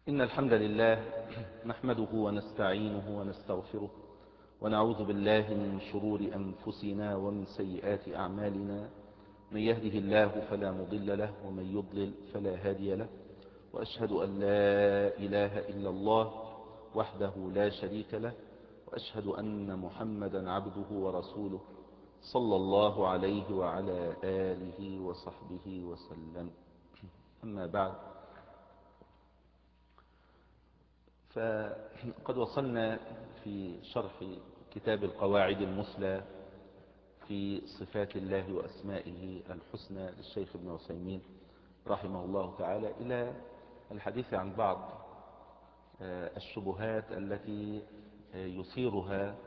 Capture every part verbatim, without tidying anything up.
إن الحمد لله نحمده ونستعينه ونستغفره ونعوذ بالله من شرور أنفسنا ومن سيئات أعمالنا. من يهده الله فلا مضل له ومن يضلل فلا هادي له، وأشهد أن لا إله إلا الله وحده لا شريك له، وأشهد أن محمدا عبده ورسوله صلى الله عليه وعلى آله وصحبه وسلم. أما بعد، فقد وصلنا في شرح كتاب القواعد المثلى في صفات الله وأسمائه الحسنى للشيخ ابن عثيمين رحمه الله تعالى إلى الحديث عن بعض الشبهات التي يثيرها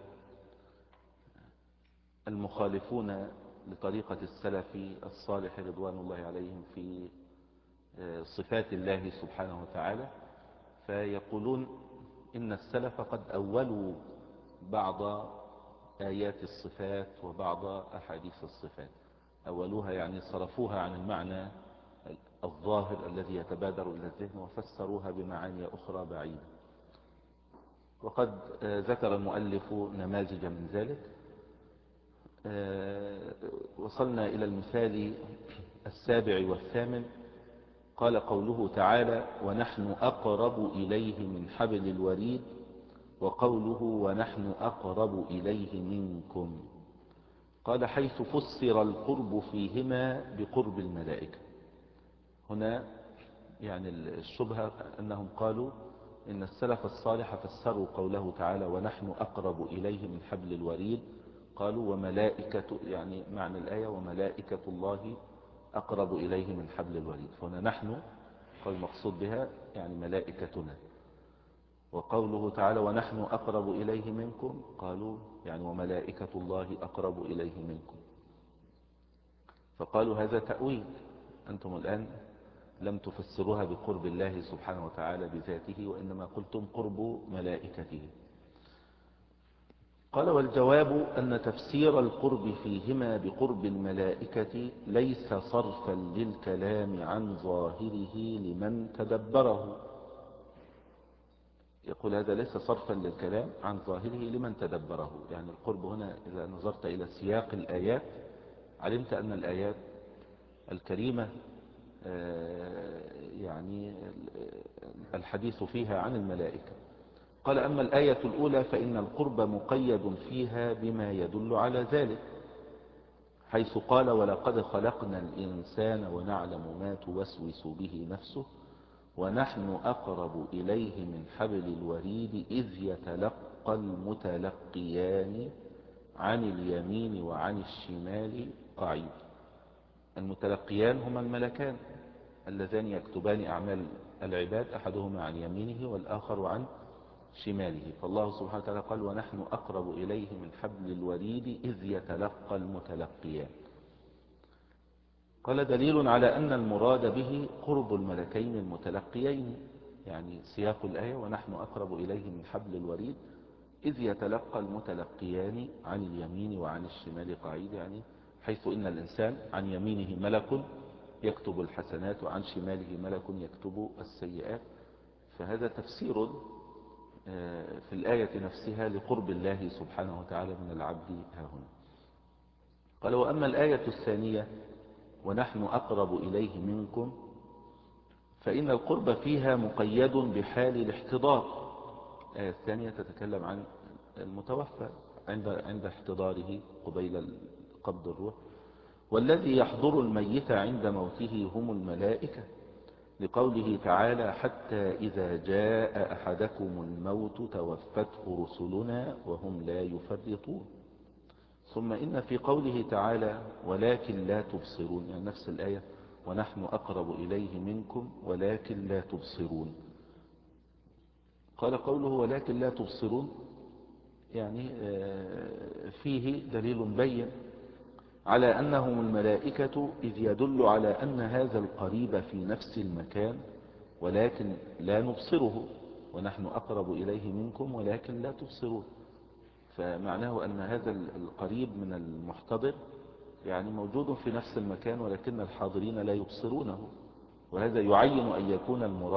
المخالفون لطريقة السلف الصالح رضوان الله عليهم في صفات الله سبحانه وتعالى. فيقولون إن السلف قد أولوا بعض آيات الصفات وبعض أحاديث الصفات، أولوها يعني صرفوها عن المعنى الظاهر الذي يتبادر إلى الذهن وفسروها بمعاني أخرى بعيدة. وقد ذكر المؤلف نماذج من ذلك. وصلنا إلى المثال السابع والثامن، قال قوله تعالى: ونحن أقرب إليه من حبل الوريد، وقوله ونحن أقرب إليه منكم. قال: حيث فسر القرب فيهما بقرب الملائكة. هنا يعني الشبهة أنهم قالوا إن السلف الصالح فسروا قوله تعالى ونحن أقرب إليه من حبل الوريد، قالوا وملائكة، يعني معنى الآية وملائكة الله أقرب إليه من حبل الوريد. فهنا نحن قال المقصود بها يعني ملائكتنا، وقوله تعالى ونحن أقرب إليه منكم قالوا يعني وملائكة الله أقرب إليه منكم. فقالوا هذا تأويل، أنتم الآن لم تفسروها بقرب الله سبحانه وتعالى بذاته، وإنما قلتم قرب ملائكته. قال: والجواب أن تفسير القرب فيهما بقرب الملائكة ليس صرفا للكلام عن ظاهره لمن تدبره. يقول هذا ليس صرفا للكلام عن ظاهره لمن تدبره، يعني القرب هنا إذا نظرت إلى سياق الآيات علمت أن الآيات الكريمة يعني الحديث فيها عن الملائكة. قال: أما الآية الأولى فإن القرب مقيد فيها بما يدل على ذلك، حيث قال ولقد خلقنا الإنسان ونعلم ما توسوس به نفسه ونحن أقرب إليه من حبل الوريد إذ يتلقى المتلقيان عن اليمين وعن الشمال قعيد. المتلقيان هما الملكان اللذان يكتبان أعمال العباد، أحدهما عن يمينه والآخر عن شماله. فالله سبحانه وتعالى قال ونحن أقرب إليه من حبل الوريد إذ يتلقى المتلقيان. قال: دليل على أن المراد به قرب الملكين المتلقيين، يعني سياق الآية ونحن أقرب إليه من حبل الوريد إذ يتلقى المتلقيان عن اليمين وعن الشمال قعيد، يعني حيث إن الإنسان عن يمينه ملك يكتب الحسنات وعن شماله ملك يكتب السيئات. فهذا تفسير في الآية نفسها لقرب الله سبحانه وتعالى من العبد ها هنا. قال: وأما الآية الثانية ونحن أقرب إليه منكم فإن القرب فيها مقيد بحال الاحتضار. الآية الثانية تتكلم عن المتوفى عند عند احتضاره قبيل قبض الروح، والذي يحضر الميت عند موته هم الملائكة، لقوله تعالى حتى إذا جاء أحدكم الموت توفته رسلنا وهم لا يفرطون. ثم إن في قوله تعالى ولكن لا تبصرون، يعني نفس الآية ونحن أقرب إليه منكم ولكن لا تبصرون. قال قوله ولكن لا تبصرون يعني فيه دليل بين على أنهم الملائكة، إذ يدل على أن هذا القريب في نفس المكان ولكن لا نبصره، ونحن أقرب إليه منكم ولكن لا تبصرون. فمعناه أن هذا القريب من المحتضر يعني موجود في نفس المكان ولكن الحاضرين لا يبصرونه، وهذا يعين أن يكون المراد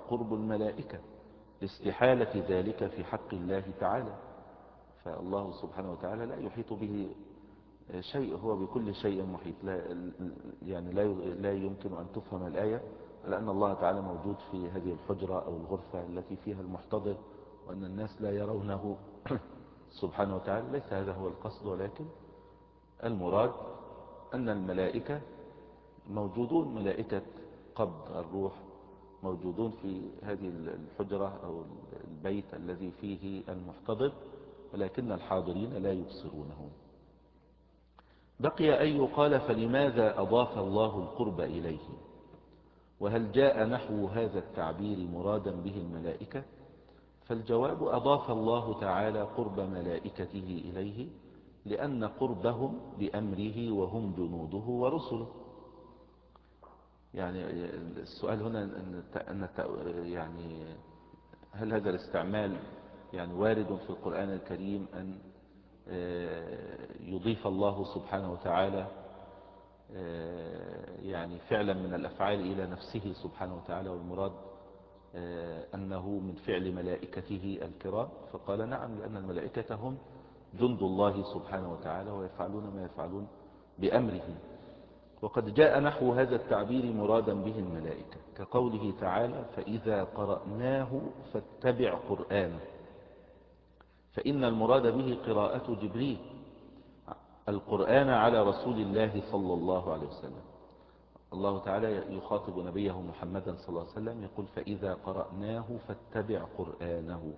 قرب الملائكة لاستحالة ذلك في حق الله تعالى. فالله سبحانه وتعالى لا يحيط به شيء، هو بكل شيء محيط. لا يعني لا لا يمكن أن تفهم الآية على أن الله تعالى موجود في هذه الحجرة أو الغرفة التي فيها المحتضر وأن الناس لا يرونه سبحانه وتعالى. ليس هذا هو القصد، ولكن المراد أن الملائكة موجودون، ملائكة قبض الروح موجودون في هذه الحجرة أو البيت الذي فيه المحتضر، ولكن الحاضرين لا يبصرونه. بقي أن يقال فلماذا أضاف الله القرب إليه؟ وهل جاء نحو هذا التعبير مرادا به الملائكة؟ فالجواب: أضاف الله تعالى قرب ملائكته إليه لأن قربهم بأمره وهم جنوده ورسله. يعني السؤال هنا أن يعني هل هذا الاستعمال يعني وارد في القرآن الكريم أن يضيف الله سبحانه وتعالى يعني فعلا من الأفعال إلى نفسه سبحانه وتعالى، والمراد أنه من فعل ملائكته الكرام؟ فقال نعم، لأن الملائكة هم جند الله سبحانه وتعالى ويفعلون ما يفعلون بأمره. وقد جاء نحو هذا التعبير مرادا به الملائكة كقوله تعالى: فإذا قرأناه فاتبع قرآنه، فإن المراد به قراءة جبريل القرآن على رسول الله صلى الله عليه وسلم. الله تعالى يخاطب نبيه محمدا صلى الله عليه وسلم يقول: فإذا قرأناه فاتبع قرآنه.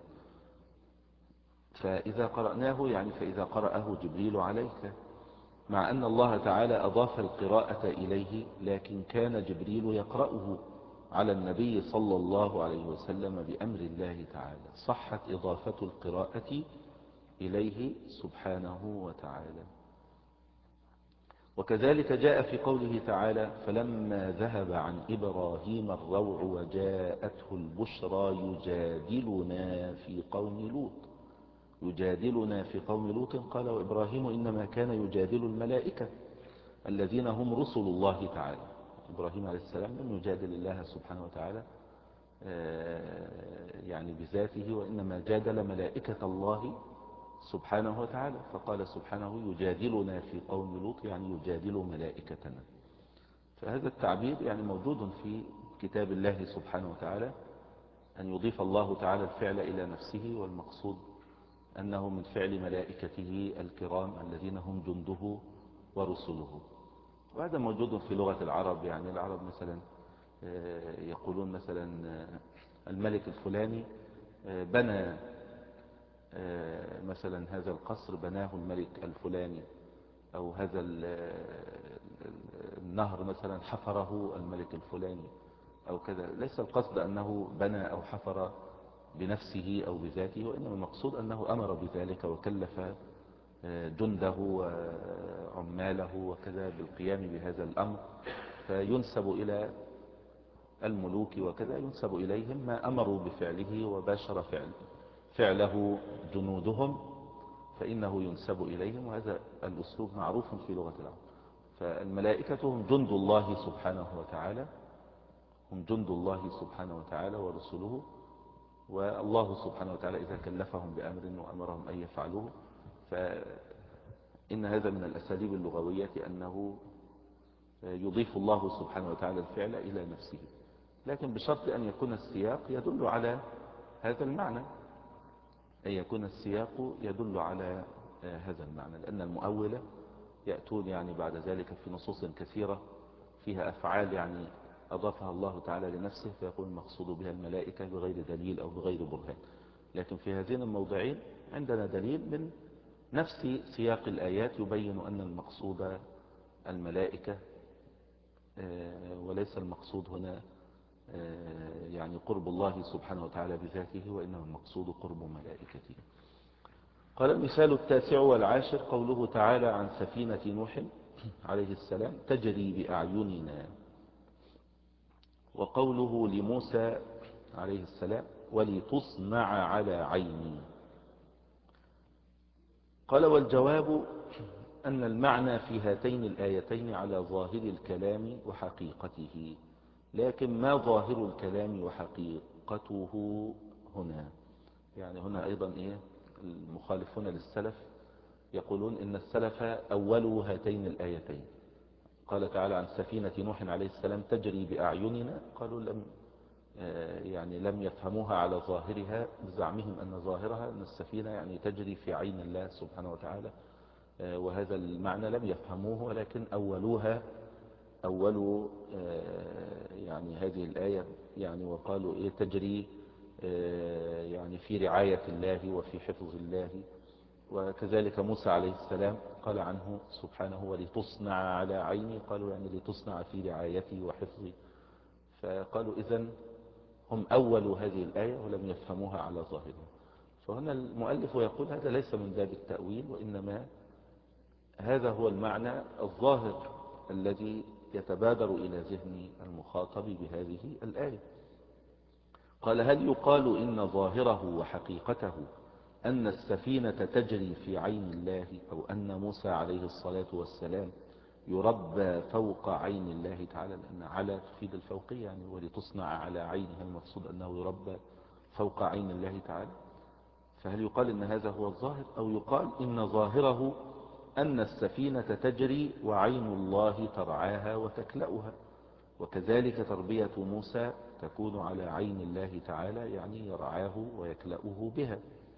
فإذا قرأناه يعني فإذا قرأه جبريل عليك، مع أن الله تعالى أضاف القراءة إليه، لكن كان جبريل يقرأه على النبي صلى الله عليه وسلم بأمر الله تعالى، صحت إضافة القراءة إليه سبحانه وتعالى. وكذلك جاء في قوله تعالى: فلما ذهب عن إبراهيم الروع وجاءته البشرى يجادلنا في قوم لوط. يجادلنا في قوم لوط، قال: وإبراهيم إنما كان يجادل الملائكة الذين هم رسل الله تعالى. إبراهيم عليه السلام لم يجادل الله سبحانه وتعالى يعني بذاته، وإنما جادل ملائكة الله سبحانه وتعالى. فقال سبحانه: يجادلنا في قوم لوط، يعني يجادل ملائكتنا. فهذا التعبير يعني موجود في كتاب الله سبحانه وتعالى، أن يضيف الله تعالى الفعل إلى نفسه، والمقصود أنه من فعل ملائكته الكرام الذين هم جنده ورسله. وهذا موجود في لغة العرب. يعني العرب مثلا يقولون مثلا الملك الفلاني بنى مثلا هذا القصر بناه الملك الفلاني، أو هذا النهر مثلا حفره الملك الفلاني أو كذا. ليس القصد أنه بنى أو حفر بنفسه أو بذاته، وإنما المقصود أنه أمر بذلك وكلف جنده وعماله وكذا بالقيام بهذا الأمر. فينسب إلى الملوك وكذا، ينسب إليهم ما أمروا بفعله وباشر فعل فعله جنودهم، فإنه ينسب إليهم. وهذا الأسلوب معروف في لغة العرب. فالملائكة هم جند الله سبحانه وتعالى، هم جند الله سبحانه وتعالى ورسله. والله سبحانه وتعالى إذا كلفهم بأمر وأمرهم أن يفعلوه، فإن هذا من الأساليب اللغوية أنه يضيف الله سبحانه وتعالى الفعل إلى نفسه، لكن بشرط أن يكون السياق يدل على هذا المعنى، أن يكون السياق يدل على هذا المعنى. لأن المؤولة يأتون يعني بعد ذلك في نصوص كثيرة فيها أفعال يعني أضافها الله تعالى لنفسه، فيكون المقصود بها الملائكة بغير دليل أو بغير برهان. لكن في هذين الموضعين عندنا دليل من نفس سياق الآيات يبين أن المقصود الملائكة، وليس المقصود هنا يعني قرب الله سبحانه وتعالى بذاته، وإنما المقصود قرب ملائكته. قال: المثال التاسع والعاشر قوله تعالى عن سفينة نوح عليه السلام: تجري بأعيننا. وقوله لموسى عليه السلام: ولتصنع على عيني. قال: والجواب أن المعنى في هاتين الآيتين على ظاهر الكلام وحقيقته، لكن ما ظاهر الكلام وحقيقته حقيقته هنا. يعني هنا أيضا إيه المخالفون للسلف يقولون إن السلف أولوا هاتين الآيتين. قال تعالى عن سفينة نوح عليه السلام تجري بأعيننا، قالوا لم يعني لم يفهموها على ظاهرها بزعمهم أن ظاهرها أن السفينة يعني تجري في عين الله سبحانه وتعالى، وهذا المعنى لم يفهموه، ولكن أولوها أولوا يعني هذه الآية يعني وقالوا إيه تجري يعني في رعاية الله وفي حفظ الله. وكذلك موسى عليه السلام قال عنه سبحانه ولتصنع على عيني، قالوا يعني لتصنع في رعايتي وحفظي. فقالوا إذن هم أولوا هذه الآية ولم يفهموها على ظاهرها. فهنا المؤلف يقول هذا ليس من باب التأويل، وإنما هذا هو المعنى الظاهر الذي يتبادر إلى ذهن المخاطب بهذه الآية. قال هل يقال إن ظاهره وحقيقته أن السفينة تجري في عين الله، أو أن موسى عليه الصلاة والسلام يربى فوق عين الله تعالى، لأن على تفيد الفوقية يعني ولتصنع على عينها، المقصود أنه يربى فوق عين الله تعالى. فهل يقال إن هذا هو الظاهر، أو يقال إن ظاهره أن السفينة تجري وعين الله ترعاها وتكلأها، وكذلك تربية موسى تكون على عين الله تعالى يعني يرعاه ويكلأه بها.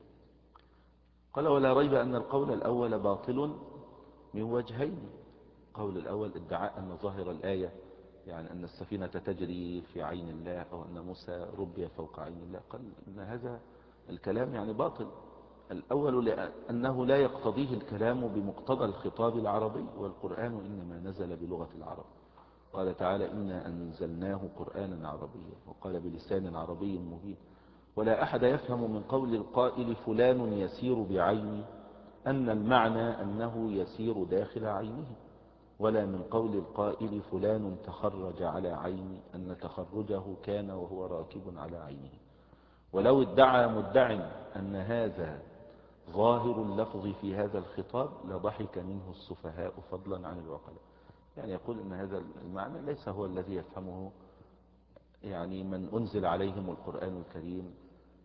قال ولا ريب أن القول الأول باطل من وجهين. القول الأول ادعاء أن ظاهر الآية يعني أن السفينة تجري في عين الله، أو أن موسى ربي فوق عين الله، قال أن هذا الكلام يعني باطل. الأول لأنه لا يقتضيه الكلام بمقتضى الخطاب العربي، والقرآن إنما نزل بلغة العرب. قال تعالى إنا أنزلناه قرآنا عربيا، وقال بلسان عربي مبين. ولا أحد يفهم من قول القائل فلان يسير بعيني أن المعنى أنه يسير داخل عينه، ولا من قول القائل فلان تخرج على عيني أن تخرجه كان وهو راكب على عينه. ولو ادعى مدع أن هذا ظاهر اللفظ في هذا الخطاب لضحك منه السفهاء فضلا عن العقلاء. يعني يقول أن هذا المعنى ليس هو الذي يفهمه يعني من أنزل عليهم القرآن الكريم.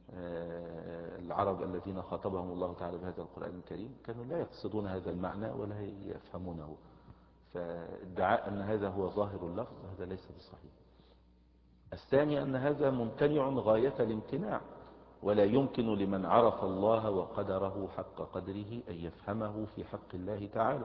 العرب الذين خاطبهم الله تعالى بهذا القرآن الكريم كانوا لا يقصدون هذا المعنى ولا يفهمونه، فادعاء أن هذا هو ظاهر اللفظ هذا ليس بصحيح. الثاني أن هذا ممتنع غاية الامتناع، ولا يمكن لمن عرف الله وقدره حق قدره أن يفهمه في حق الله تعالى،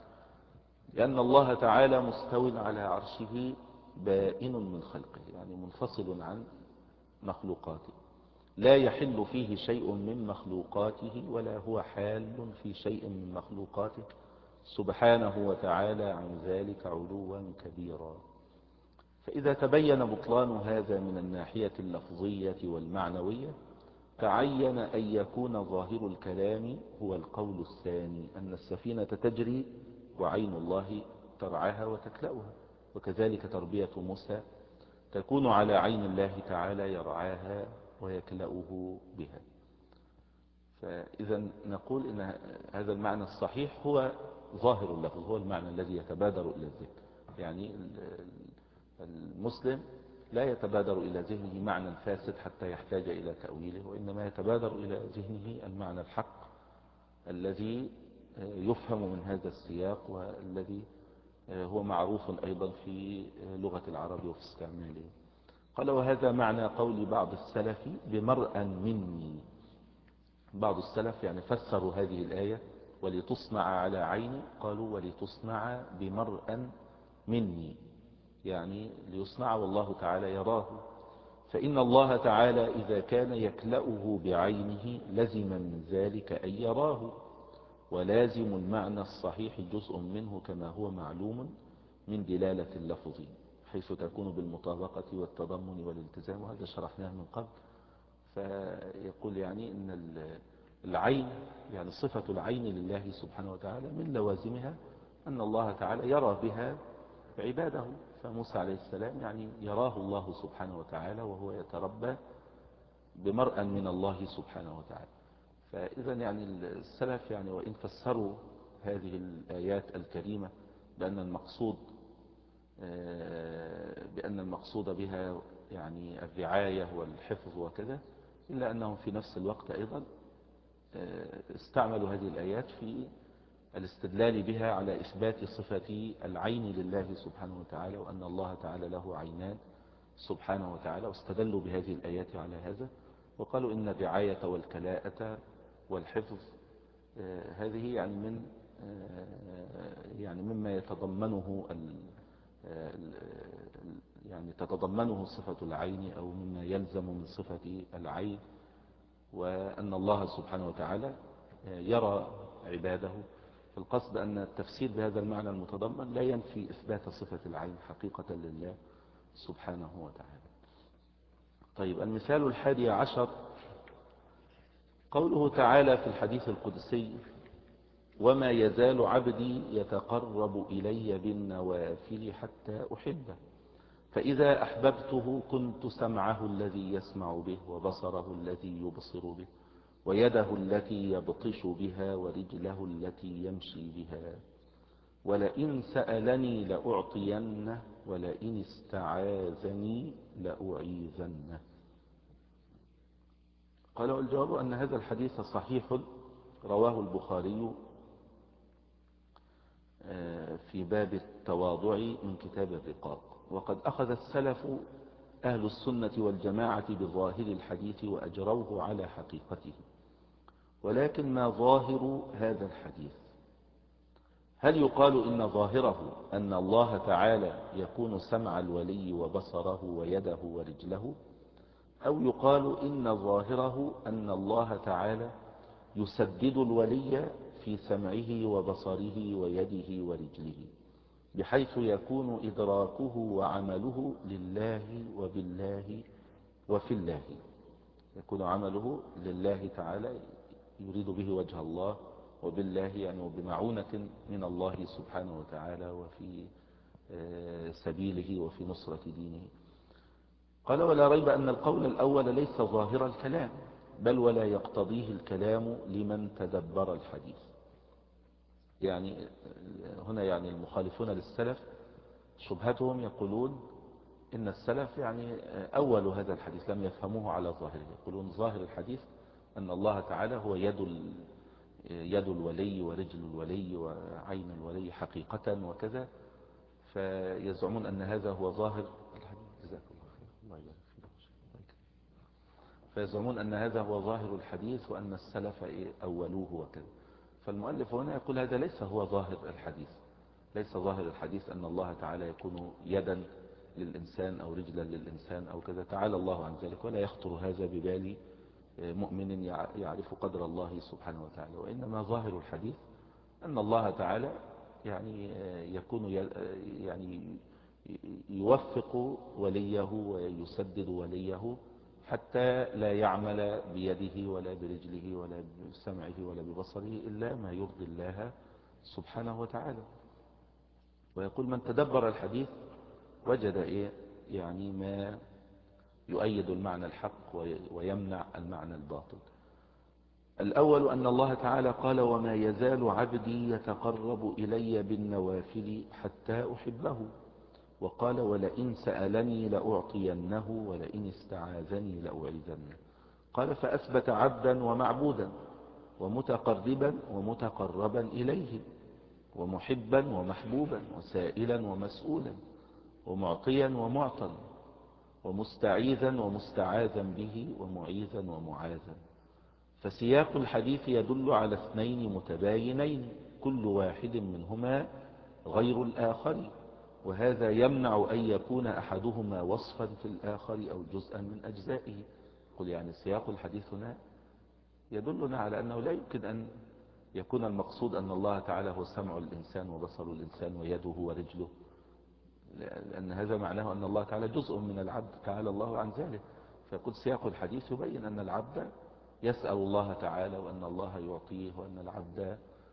لأن الله تعالى مستو على عرشه بائن من خلقه، يعني منفصل عن مخلوقاته، لا يحل فيه شيء من مخلوقاته ولا هو حال في شيء من مخلوقاته سبحانه وتعالى عن ذلك علوا كبيرا. فإذا تبين بطلان هذا من الناحية اللفظية والمعنوية تعين أن يكون ظاهر الكلام هو القول الثاني، أن السفينة تجري وعين الله ترعاها وتكلأها، وكذلك تربية موسى تكون على عين الله تعالى يرعاها ويكلأه بها. فإذا نقول إن هذا المعنى الصحيح هو ظاهر اللفظ، هو المعنى الذي يتبادر إلى الذهن. يعني المسلم لا يتبادر إلى ذهنه معنى فاسد حتى يحتاج إلى تأويله، وإنما يتبادر إلى ذهنه المعنى الحق الذي يفهم من هذا السياق، والذي هو معروف أيضا في لغة العرب وفي استعماله. قال وهذا معنى قول بعض السلف بمرأى مني. بعض السلف يعني فسروا هذه الآية ولتصنع على عيني، قالوا ولتصنع بمرأى مني، يعني ليصنع والله تعالى يراه. فإن الله تعالى إذا كان يكلأه بعينه لزم من ذلك أن يراه، ولازم المعنى الصحيح جزء منه كما هو معلوم من دلالة اللفظ، حيث تكون بالمطابقة والتضمن والالتزام، وهذا شرحناه من قبل. فيقول يعني إن العين يعني صفة العين لله سبحانه وتعالى من لوازمها أن الله تعالى يرى بها عباده. فموسى عليه السلام يعني يراه الله سبحانه وتعالى وهو يتربى بمرأى من الله سبحانه وتعالى. فإذا يعني السلف يعني وإن فسروا هذه الآيات الكريمة بأن المقصود بأن المقصود بها يعني الرعاية والحفظ وكذا، إلا أنهم في نفس الوقت أيضا استعملوا هذه الآيات في الاستدلال بها على إثبات صفة العين لله سبحانه وتعالى، وأن الله تعالى له عينان سبحانه وتعالى، واستدلوا بهذه الآيات على هذا، وقالوا إن الرعاية والكلاءة والحفظ هذه يعني من يعني مما يتضمنه يعني تتضمنه صفة العين، أو مما يلزم من صفة العين، وأن الله سبحانه وتعالى يرى عباده. فالقصد أن التفسير بهذا المعنى المتضمن لا ينفي إثبات صفة العين حقيقة لله سبحانه وتعالى. طيب، المثال الحادي عشر قوله تعالى في الحديث القدسي: وما يزال عبدي يتقرب إلي بالنوافل حتى أحبه، فإذا أحببته كنت سمعه الذي يسمع به، وبصره الذي يبصر به، ويده التي يبطش بها، ورجله التي يمشي بها، ولئن سألني لأعطينه، ولئن استعاذني لأعيذنه. قال: والجواب أن هذا الحديث صحيح، رواه البخاري في باب التواضع من كتاب الرقاق. وقد أخذ السلف أهل السنة والجماعة بظاهر الحديث وأجروه على حقيقته. ولكن ما ظاهر هذا الحديث؟ هل يقال إن ظاهره أن الله تعالى يكون سمع الولي وبصره ويده ورجله، أو يقال إن ظاهره أن الله تعالى يسدد الولي في سمعه وبصره ويده ورجله، بحيث يكون إدراكه وعمله لله وبالله وفي الله، يكون عمله لله تعالى يريد به وجه الله، وبالله يعني بمعونة من الله سبحانه وتعالى، وفي سبيله وفي نصرة دينه. قال: ولا ريب أن القول الأول ليس ظاهر الكلام، بل ولا يقتضيه الكلام لمن تدبر الحديث. يعني هنا يعني المخالفون للسلف شبهتهم يقولون إن السلف يعني أول هذا الحديث لم يفهموه على ظاهره، يقولون ظاهر الحديث أن الله تعالى هو يد يد الولي ورجل الولي وعين الولي حقيقة وكذا، فيزعمون أن هذا هو ظاهر الحديث. جزاك الله خير، الله يبارك فيك. فيزعمون أن هذا هو ظاهر الحديث، وأن السلف أولوه وكذا. فالمؤلف هنا يقول هذا ليس هو ظاهر الحديث، ليس ظاهر الحديث أن الله تعالى يكون يدا للإنسان أو رجلا للإنسان أو كذا، تعالى الله عن ذلك، ولا يخطر هذا ببال مؤمن يعرف قدر الله سبحانه وتعالى. وإنما ظاهر الحديث أن الله تعالى يعني يكون يعني يوفق وليه ويسدد وليه حتى لا يعمل بيده ولا برجله ولا بسمعه ولا ببصره إلا ما يرضي الله سبحانه وتعالى. ويقول: من تدبر الحديث وجد إيه يعني ما يؤيد المعنى الحق ويمنع المعنى الباطل. الأول أن الله تعالى قال: وما يزال عبدي يتقرب إلي بالنوافل حتى أحبه، وقال: ولئن سألني لأعطينه، ولئن استعاذني لأعيذنه. قال: فأثبت عبدا ومعبودا، ومتقربا ومتقربا إليه، ومحبا ومحبوبا، وسائلا ومسؤولا، ومعطيا ومعطا، ومستعيذا ومستعاذا به، ومعيذا ومعاذا. فسياق الحديث يدل على اثنين متباينين كل واحد منهما غير الآخر، وهذا يمنع أن يكون أحدهما وصفا في الآخر أو جزءا من أجزائه. قل يعني سياق الحديث هنا يدلنا على أنه لا يمكن أن يكون المقصود أن الله تعالى هو سمع الإنسان وبصر الإنسان ويده ورجله، لأن هذا معناه أن الله تعالى جزء من العبد، تعالى الله عن ذلك. فيقول سياق الحديث يبين أن العبد يسأل الله تعالى، وأن الله يعطيه، وأن العبد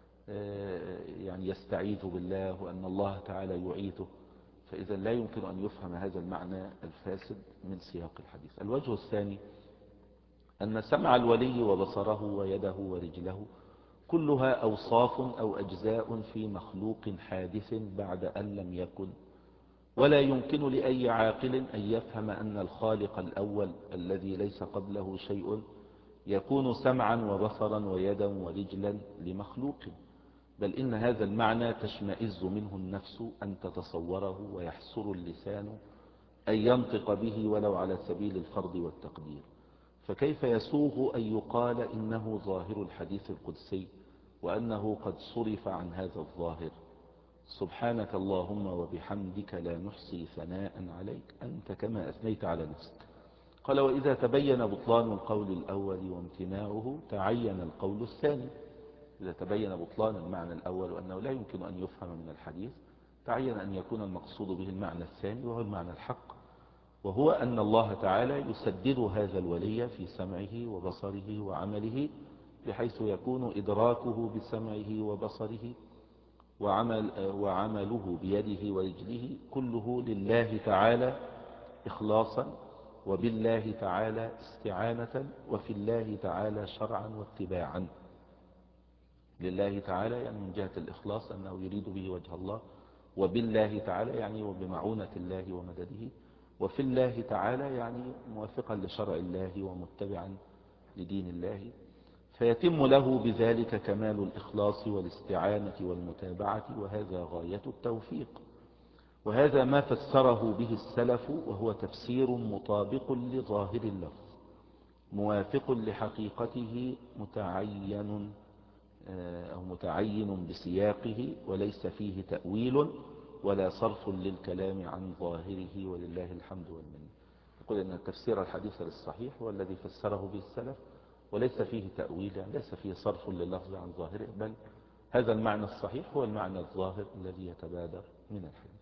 يعني يستعيذ بالله، وأن الله تعالى يعيده. فإذا لا يمكن أن يفهم هذا المعنى الفاسد من سياق الحديث. الوجه الثاني أن سمع الولي وبصره ويده ورجله كلها أوصاف أو أجزاء في مخلوق حادث بعد أن لم يكن، ولا يمكن لأي عاقل أن يفهم أن الخالق الأول الذي ليس قبله شيء يكون سمعا وبصرا ويدا ورجلا لمخلوق، بل إن هذا المعنى تشمئز منه النفس أن تتصوره، ويحسر اللسان أن ينطق به ولو على سبيل الفرض والتقدير. فكيف يسوغ أن يقال إنه ظاهر الحديث القدسي وأنه قد صرف عن هذا الظاهر؟ سبحانك اللهم وبحمدك لا نحصي ثناء عليك أنت كما أثنيت على نفسك. قال: وإذا تبين بطلان القول الأول وامتناعه تعين القول الثاني. إذا تبين بطلان المعنى الأول وأنه لا يمكن أن يفهم من الحديث، تعين أن يكون المقصود به المعنى الثاني وهو المعنى الحق، وهو أن الله تعالى يسدد هذا الولي في سمعه وبصره وعمله، بحيث يكون إدراكه بسمعه وبصره وعمل وعمله بيده ورجله كله لله تعالى إخلاصا، وبالله تعالى استعانة، وفي الله تعالى شرعا واتباعا. لله تعالى يعني من جهة الإخلاص أنه يريد به وجه الله، وبالله تعالى يعني وبمعونة الله ومدده، وفي الله تعالى يعني موافقا لشرع الله ومتبعا لدين الله، فيتم له بذلك كمال الإخلاص والاستعانة والمتابعة، وهذا غاية التوفيق. وهذا ما فسره به السلف، وهو تفسير مطابق لظاهر اللفظ موافق لحقيقته متعين أو متعين بسياقه، وليس فيه تأويل ولا صرف للكلام عن ظاهره، ولله الحمد والمنة. يقول أن تفسير الحديث للصحيح هو الذي فسره به السلف، وليس فيه تأويل، يعني ليس فيه صرف لللفظ عن ظاهره، بل هذا المعنى الصحيح هو المعنى الظاهر الذي يتبادر من الحديث.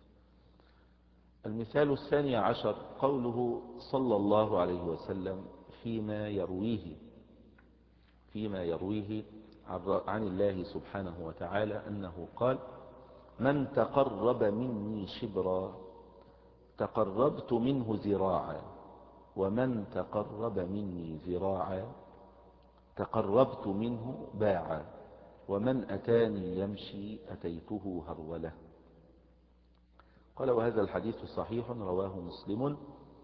المثال الثاني عشر قوله صلى الله عليه وسلم فيما يرويه فيما يرويه عن الله سبحانه وتعالى أنه قال: من تقرب مني شبرا تقربت منه ذراعا، ومن تقرب مني ذراعا تقربت منه باعا، ومن أتاني يمشي أتيته هرولة. قال: وهذا الحديث صحيح رواه مسلم،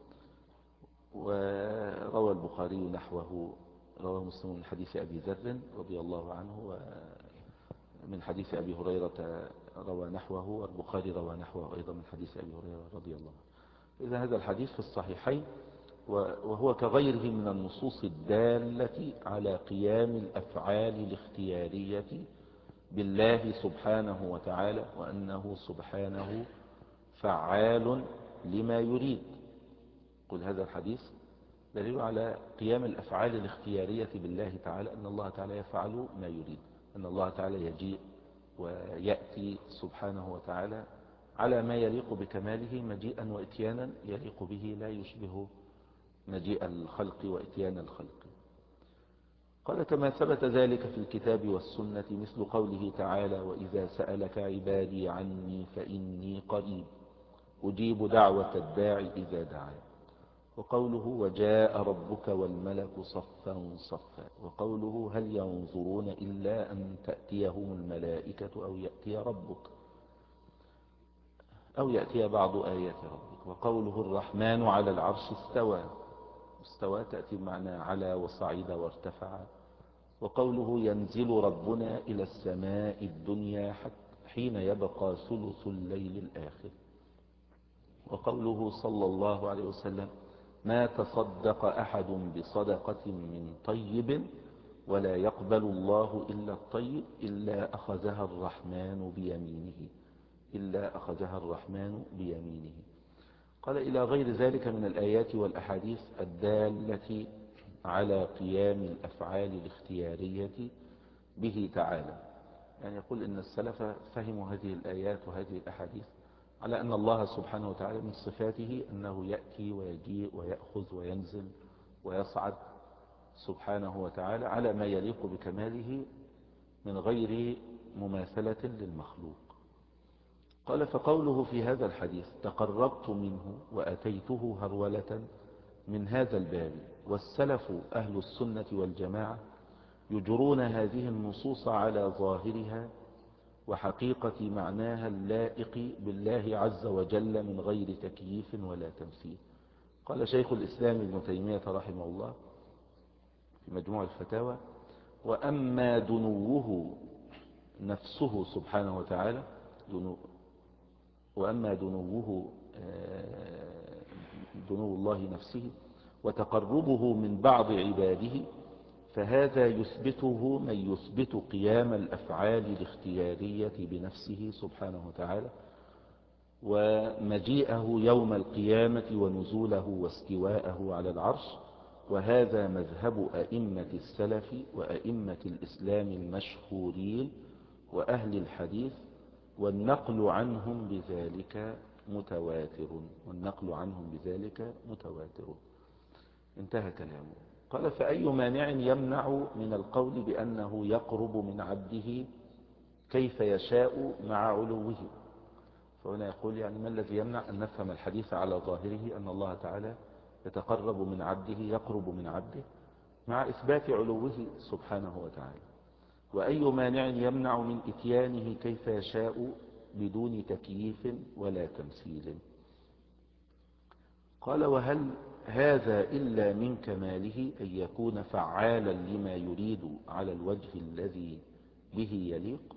وروى البخاري نحوه، رواه مسلم من حديث أبي ذر رضي الله عنه، ومن حديث أبي هريرة روى نحوه، والبخاري روى نحوه أيضا من حديث أبي هريرة رضي الله عنه. إذا هذا الحديث في الصحيحين، وهو كغيره من النصوص الدالة على قيام الأفعال الاختيارية بالله سبحانه وتعالى، وأنه سبحانه فعال لما يريد. قل هذا الحديث دليل على قيام الأفعال الاختيارية بالله تعالى، أن الله تعالى يفعل ما يريد، أن الله تعالى يجيء ويأتي سبحانه وتعالى على ما يليق بكماله، مجيئا وإتيانا يليق به، لا يشبه مجيء الخلق وإتيان الخلق. قال: كما ثبت ذلك في الكتاب والسنة، مثل قوله تعالى: وإذا سألك عبادي عني فإني قريب أجيب دعوة الداعي إذا دعان. وقوله: وجاء ربك والملك صفا صفا. وقوله: هل ينظرون إلا أن تأتيهم الملائكة أو يأتي ربك أو يأتي بعض آيات ربك. وقوله: الرحمن على العرش استوى. استوى تأتي بمعنى على وصعد وارتفع. وقوله: ينزل ربنا إلى السماء الدنيا حين يبقى ثلث الليل الآخر. وقوله صلى الله عليه وسلم: ما تصدق أحد بصدقة من طيب ولا يقبل الله إلا الطيب إلا أخذها الرحمن بيمينه إلا أخذها الرحمن بيمينه. قال: إلى غير ذلك من الآيات والأحاديث الدالة على قيام الأفعال الاختيارية به تعالى. يعني يقول إن السلف فهموا هذه الآيات وهذه الأحاديث على أن الله سبحانه وتعالى من صفاته أنه يأتي ويجيء ويأخذ وينزل ويصعد سبحانه وتعالى على ما يليق بكماله من غير مماثلة للمخلوق. قال: فقوله في هذا الحديث تقربت منه وأتيته هرولة من هذا الباب. والسلف أهل السنة والجماعة يجرون هذه النصوص على ظاهرها وحقيقة معناها اللائق بالله عز وجل من غير تكييف ولا تمثيل. قال شيخ الإسلام ابن تيمية رحمه الله في مجموع الفتاوى: وأما دنوه نفسه سبحانه وتعالى، دنو وأما دنوه دنو الله نفسه وتقربه من بعض عباده، فهذا يثبته من يثبت قيام الأفعال الاختيارية بنفسه سبحانه وتعالى، ومجيئه يوم القيامة ونزوله واستواءه على العرش. وهذا مذهب أئمة السلف وأئمة الإسلام المشهورين وأهل الحديث، والنقل عنهم بذلك متواتر والنقل عنهم بذلك متواتر. انتهى كلامه. قال: فأي مانع يمنع من القول بأنه يقرب من عبده كيف يشاء مع علوه؟ فهنا يقول يعني ما الذي يمنع أن نفهم الحديث على ظاهره أن الله تعالى يتقرب من عبده، يقرب من عبده مع إثبات علوه سبحانه وتعالى. وأي مانع يمنع من إتيانه كيف يشاء بدون تكييف ولا تمثيل؟ قال: وهل هذا إلا من كماله أن يكون فعالا لما يريد على الوجه الذي به يليق؟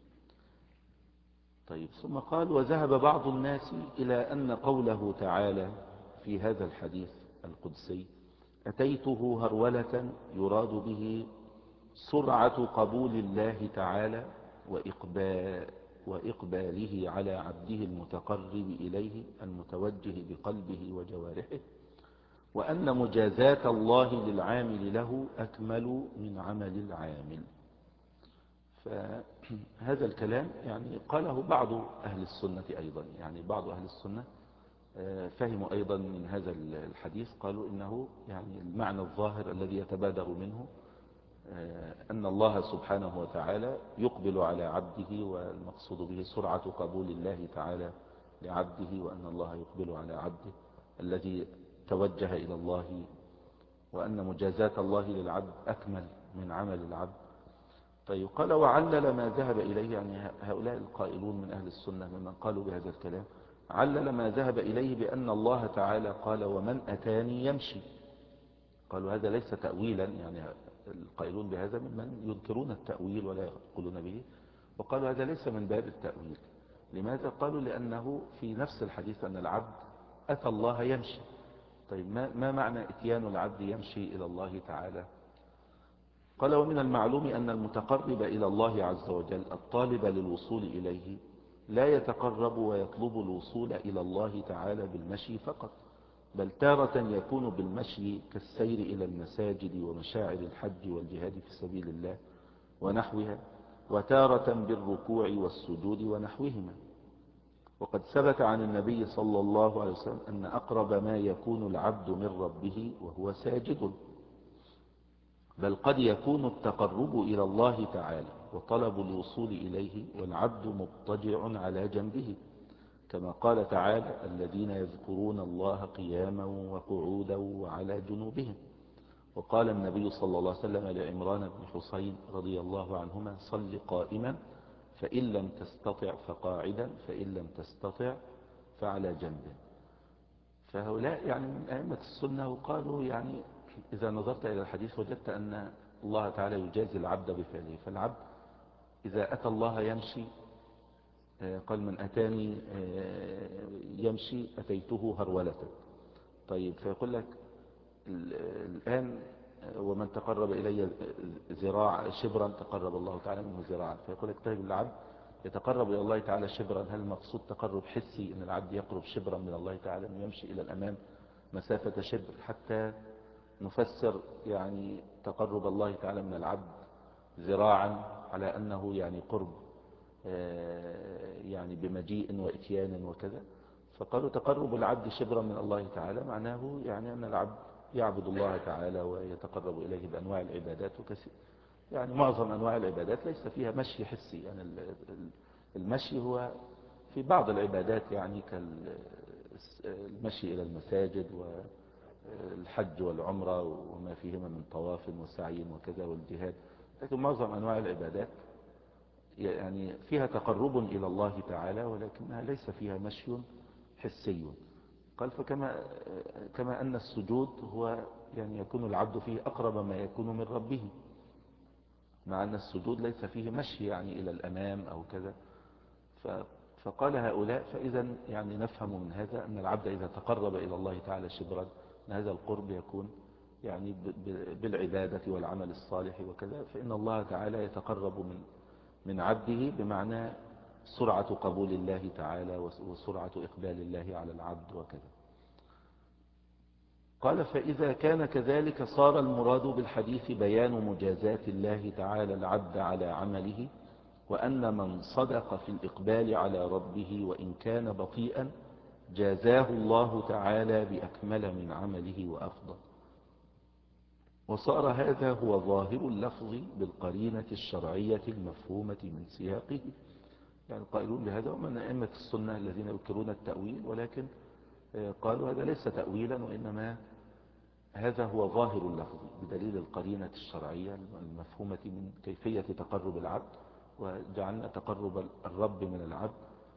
طيب، ثم قال: وذهب بعض الناس إلى أن قوله تعالى في هذا الحديث القدسي: أتيته هرولة، يراد به سرعة قبول الله تعالى وإقباله على عبده المتقرب إليه المتوجه بقلبه وجوارحه، وأن مجازاة الله للعامل له أكمل من عمل العامل. فهذا الكلام يعني قاله بعض أهل السنة أيضا، يعني بعض أهل السنة فهموا أيضا من هذا الحديث، قالوا إنه يعني المعنى الظاهر الذي يتبادر منه أن الله سبحانه وتعالى يقبل على عبده، والمقصود به سرعة قبول الله تعالى لعبده، وأن الله يقبل على عبده الذي توجه إلى الله، وأن مجازاة الله للعبد أكمل من عمل العبد. طيب، قال: وعلل ما ذهب إليه، يعني هؤلاء القائلون من أهل السنة ممن قالوا بهذا الكلام، علل ما ذهب إليه بأن الله تعالى قال: ومن أتاني يمشي. قالوا هذا ليس تأويلا، يعني القائلون بهذا ممن ينكرون التأويل ولا يقولون به، وقالوا هذا ليس من باب التأويل. لماذا؟ قالوا لأنه في نفس الحديث أن العبد أتى الله يمشي. طيب، ما, ما معنى اتيان العبد يمشي إلى الله تعالى؟ قال: ومن المعلوم أن المتقرب إلى الله عز وجل الطالب للوصول إليه لا يتقرب ويطلب الوصول إلى الله تعالى بالمشي فقط، بل تارة يكون بالمشي كالسير إلى المساجد ومشاعر الحج والجهاد في سبيل الله ونحوها، وتارة بالركوع والسجود ونحوهما. وقد ثبت عن النبي صلى الله عليه وسلم أن أقرب ما يكون العبد من ربه وهو ساجد، بل قد يكون التقرب إلى الله تعالى وطلب الوصول إليه والعبد مضطجع على جنبه، كما قال تعالى: الذين يذكرون الله قياما وقعودا وعلى جنوبهم. وقال النبي صلى الله عليه وسلم لعمران بن حسين رضي الله عنهما: صل قائما، فإن لم تستطع فقاعدا، فإن لم تستطع فعلى جنب. فهؤلاء يعني من أئمة السنة، وقالوا يعني إذا نظرت إلى الحديث وجدت أن الله تعالى يجازي العبد بفعله، فالعبد إذا أتى الله يمشي، قال: من أتاني يمشي أتيته هرولة. طيب، فيقول لك الآن: ومن تقرب إلي ذراع شبرا تقرب الله تعالى منه ذراعا. فيقول لك: طيب، العبد يتقرب إلى الله تعالى شبرا، هل المقصود تقرب حسي أن العبد يقرب شبرا من الله تعالى، أنه يمشي إلى الأمام مسافة شبر، حتى نفسر يعني تقرب الله تعالى من العبد ذراعا على أنه يعني قرب يعني بمجيء وإتيان وكذا؟ فقالوا تقرب العبد شبرا من الله تعالى معناه يعني أن العبد يعبد الله تعالى ويتقرب إليه بأنواع العبادات، وكثير يعني معظم أنواع العبادات ليس فيها مشي حسي، يعني المشي هو في بعض العبادات، يعني كالمشي إلى المساجد والحج والعمرة وما فيهما من طواف وسعي وكذا والجهاد، لكن معظم أنواع العبادات يعني فيها تقرب إلى الله تعالى، ولكنها ليس فيها مشي حسي. قال فكما كما أن السجود هو يعني يكون العبد فيه أقرب ما يكون من ربه، مع أن السجود ليس فيه مشي يعني إلى الأمام أو كذا. فقال هؤلاء فإذا يعني نفهم من هذا أن العبد إذا تقرب إلى الله تعالى شبرا، أن هذا القرب يكون يعني بالعبادة والعمل الصالح وكذا، فإن الله تعالى يتقرب من من عبده، بمعنى سرعة قبول الله تعالى وسرعة إقبال الله على العبد وكذا. قال فإذا كان كذلك صار المراد بالحديث بيان مجازات الله تعالى العبد على عمله، وأن من صدق في الإقبال على ربه وإن كان بطيئا جازاه الله تعالى بأكمل من عمله وأفضل. وصار هذا هو ظاهر اللفظ بالقرينة الشرعية المفهومة من سياقه. يعني قائلون بهذا ومن أئمة السنة الذين يذكرون التأويل، ولكن قالوا هذا ليس تأويلا، وإنما هذا هو ظاهر اللفظ بدليل القرينة الشرعية المفهومة من كيفية تقرب العبد، وجعلنا تقرب الرب من العبد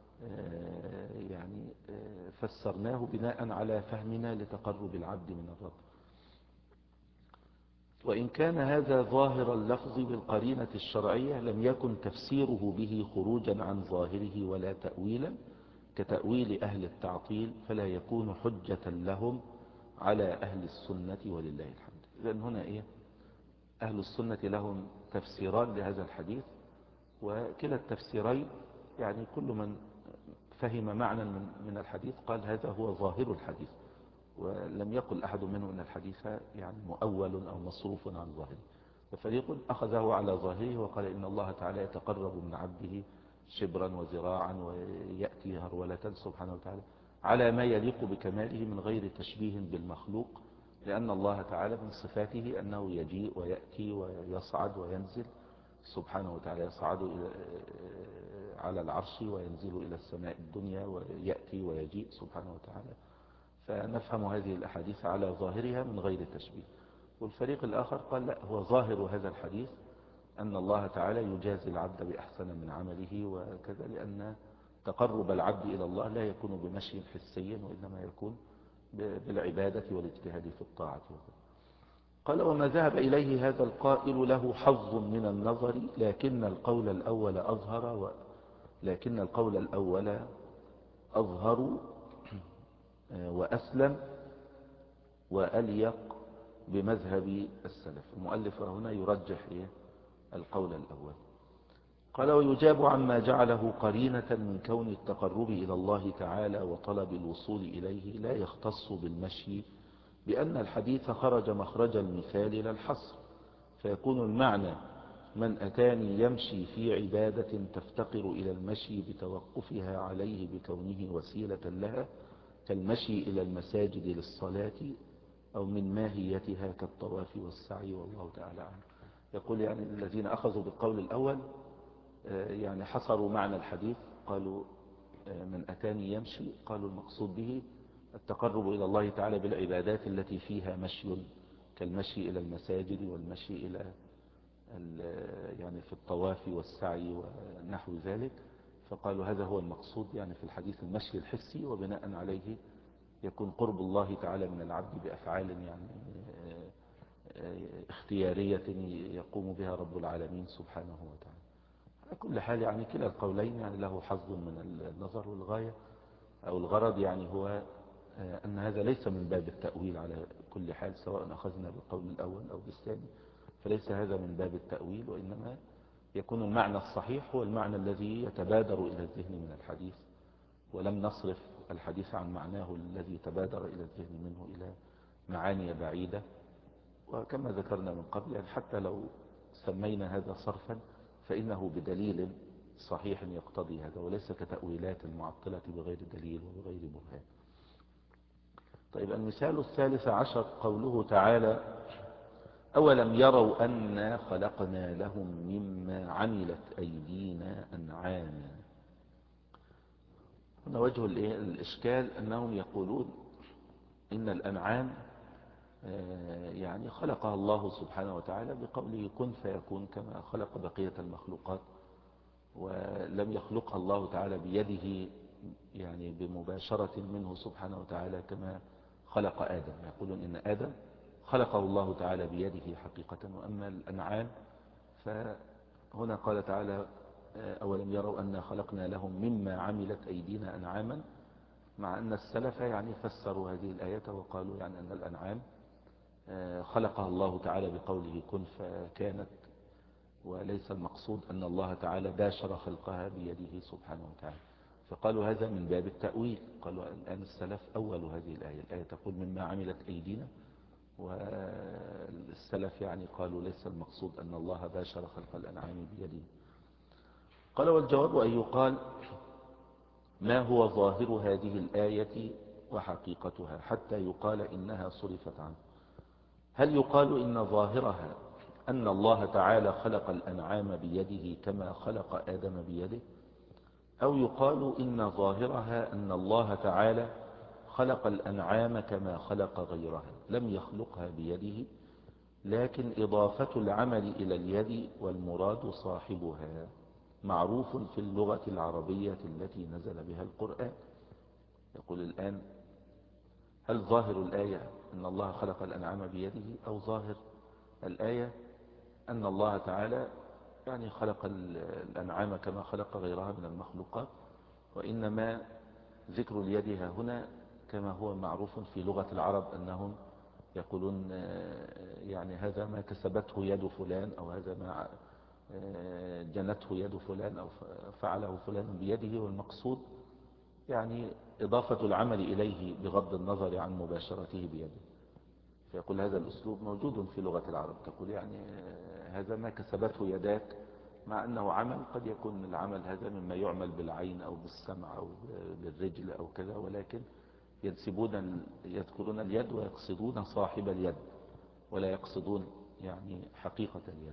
يعني فسرناه بناء على فهمنا لتقرب العبد من الرب. وإن كان هذا ظاهر اللفظ بالقرينة الشرعية لم يكن تفسيره به خروجا عن ظاهره ولا تأويلا كتأويل أهل التعطيل، فلا يكون حجة لهم على أهل السنة ولله الحمد. لأن هنا إيه؟ أهل السنة لهم تفسيران لهذا الحديث، وكلا التفسيرين يعني كل من فهم معنى من من الحديث قال هذا هو ظاهر الحديث، ولم يقل أحد منهم أن الحديث يعني مؤول أو مصروف عن ظاهره. ففريق أخذه على ظاهره وقال إن الله تعالى يتقرب من عبده شبرا وذراعا ويأتي هرولة سبحانه وتعالى على ما يليق بكماله من غير تشبيه بالمخلوق، لأن الله تعالى من صفاته أنه يجيء ويأتي ويصعد وينزل سبحانه وتعالى، يصعد إلى على العرش وينزل إلى السماء الدنيا ويأتي ويجيء سبحانه وتعالى. فنفهم هذه الأحاديث على ظاهرها من غير تشبيه. والفريق الآخر قال لا، هو ظاهر هذا الحديث أن الله تعالى يجازي العبد بأحسن من عمله وكذا، لأن تقرب العبد إلى الله لا يكون بمشي حسي، وإنما يكون بالعبادة والاجتهاد في الطاعة. قال وما ذهب إليه هذا القائل له حظ من النظر، لكن القول الأول أظهر و... لكن القول الأول أظهر وأسلم وأليق بمذهب السلف. المؤلف هنا يرجح إيه؟ القول الأول. قال ويجاب عما جعله قرينة من كون التقرب إلى الله تعالى وطلب الوصول إليه لا يختص بالمشي، بأن الحديث خرج مخرج المثال لا الحصر، فيكون المعنى من أتاني يمشي في عبادة تفتقر إلى المشي بتوقفها عليه بكونه وسيلة لها، كالمشي إلى المساجد للصلاة، أو من ماهيتها كالطواف والسعي، والله تعالى عنه. يقول يعني الذين أخذوا بالقول الأول يعني حصروا معنى الحديث، قالوا من أتاني يمشي، قالوا المقصود به التقرب إلى الله تعالى بالعبادات التي فيها مشي، كالمشي إلى المساجد والمشي إلى يعني في الطواف والسعي ونحو ذلك. فقالوا هذا هو المقصود يعني في الحديث المشي الحسي، وبناء عليه يكون قرب الله تعالى من العبد بأفعال يعني اختيارية يقوم بها رب العالمين سبحانه وتعالى. على كل حال يعني كلا القولين يعني له حظ من النظر، والغاية أو الغرض يعني هو أن هذا ليس من باب التأويل على كل حال، سواء أخذنا بالقول الأول أو بالثاني، فليس هذا من باب التأويل، وإنما يكون المعنى الصحيح هو المعنى الذي يتبادر إلى الذهن من الحديث، ولم نصرف الحديث عن معناه الذي تبادر إلى الذهن منه إلى معاني بعيدة. وكما ذكرنا من قبل يعني حتى لو سمينا هذا صرفا فإنه بدليل صحيح يقتضي هذا، وليس كتأويلات المعطلة بغير دليل وبغير برهان. طيب المثال الثالث عشر قوله تعالى أولم يروا أنا خلقنا لهم مما عملت أيدينا أنعاما. هنا وجه الإشكال أنهم يقولون إن الأنعام يعني خلقها الله سبحانه وتعالى بقوله كن فيكون، كما خلق بقية المخلوقات ولم يخلقها الله تعالى بيده يعني بمباشرة منه سبحانه وتعالى كما خلق آدم. يقولون إن آدم خلقه الله تعالى بيده حقيقة، وأما الأنعام فهنا قال تعالى أولم يروا أنا خلقنا لهم مما عملت أيدينا أنعاما، مع أن السلف يعني فسروا هذه الآية وقالوا يعني أن الأنعام خلقها الله تعالى بقوله كن فكانت، وليس المقصود أن الله تعالى باشر خلقها بيده سبحانه وتعالى. فقالوا هذا من باب التأويل. قالوا الآن السلف أولوا هذه الآية، الآية تقول مما عملت أيدينا، والسلف يعني قالوا ليس المقصود أن الله باشر خلق الأنعام بيده. قال والجواب أن يقال ما هو ظاهر هذه الآية وحقيقتها حتى يقال إنها صرفت عنه؟ هل يقال إن ظاهرها أن الله تعالى خلق الأنعام بيده كما خلق آدم بيده، أو يقال إن ظاهرها أن الله تعالى خلق الأنعام كما خلق غيرها لم يخلقها بيده، لكن إضافة العمل إلى اليد والمراد صاحبها معروف في اللغة العربية التي نزل بها القرآن. يقول الآن هل ظاهر الآية أن الله خلق الأنعام بيده، أو ظاهر الآية أن الله تعالى يعني خلق الأنعام كما خلق غيرها من المخلوقات، وإنما ذكر اليد هنا كما هو معروف في لغة العرب أنهم يقولون يعني هذا ما كسبته يد فلان، أو هذا ما جنته يد فلان، أو فعله فلان بيده، والمقصود يعني إضافة العمل إليه بغض النظر عن مباشرته بيده. فيقول هذا الأسلوب موجود في لغة العرب، تقول يعني هذا ما كسبته يداك، مع أنه عمل قد يكون العمل هذا مما يعمل بالعين أو بالسمع أو بالرجل أو كذا، ولكن ينسبون يذكرون اليد ويقصدون صاحب اليد ولا يقصدون يعني حقيقة اليد.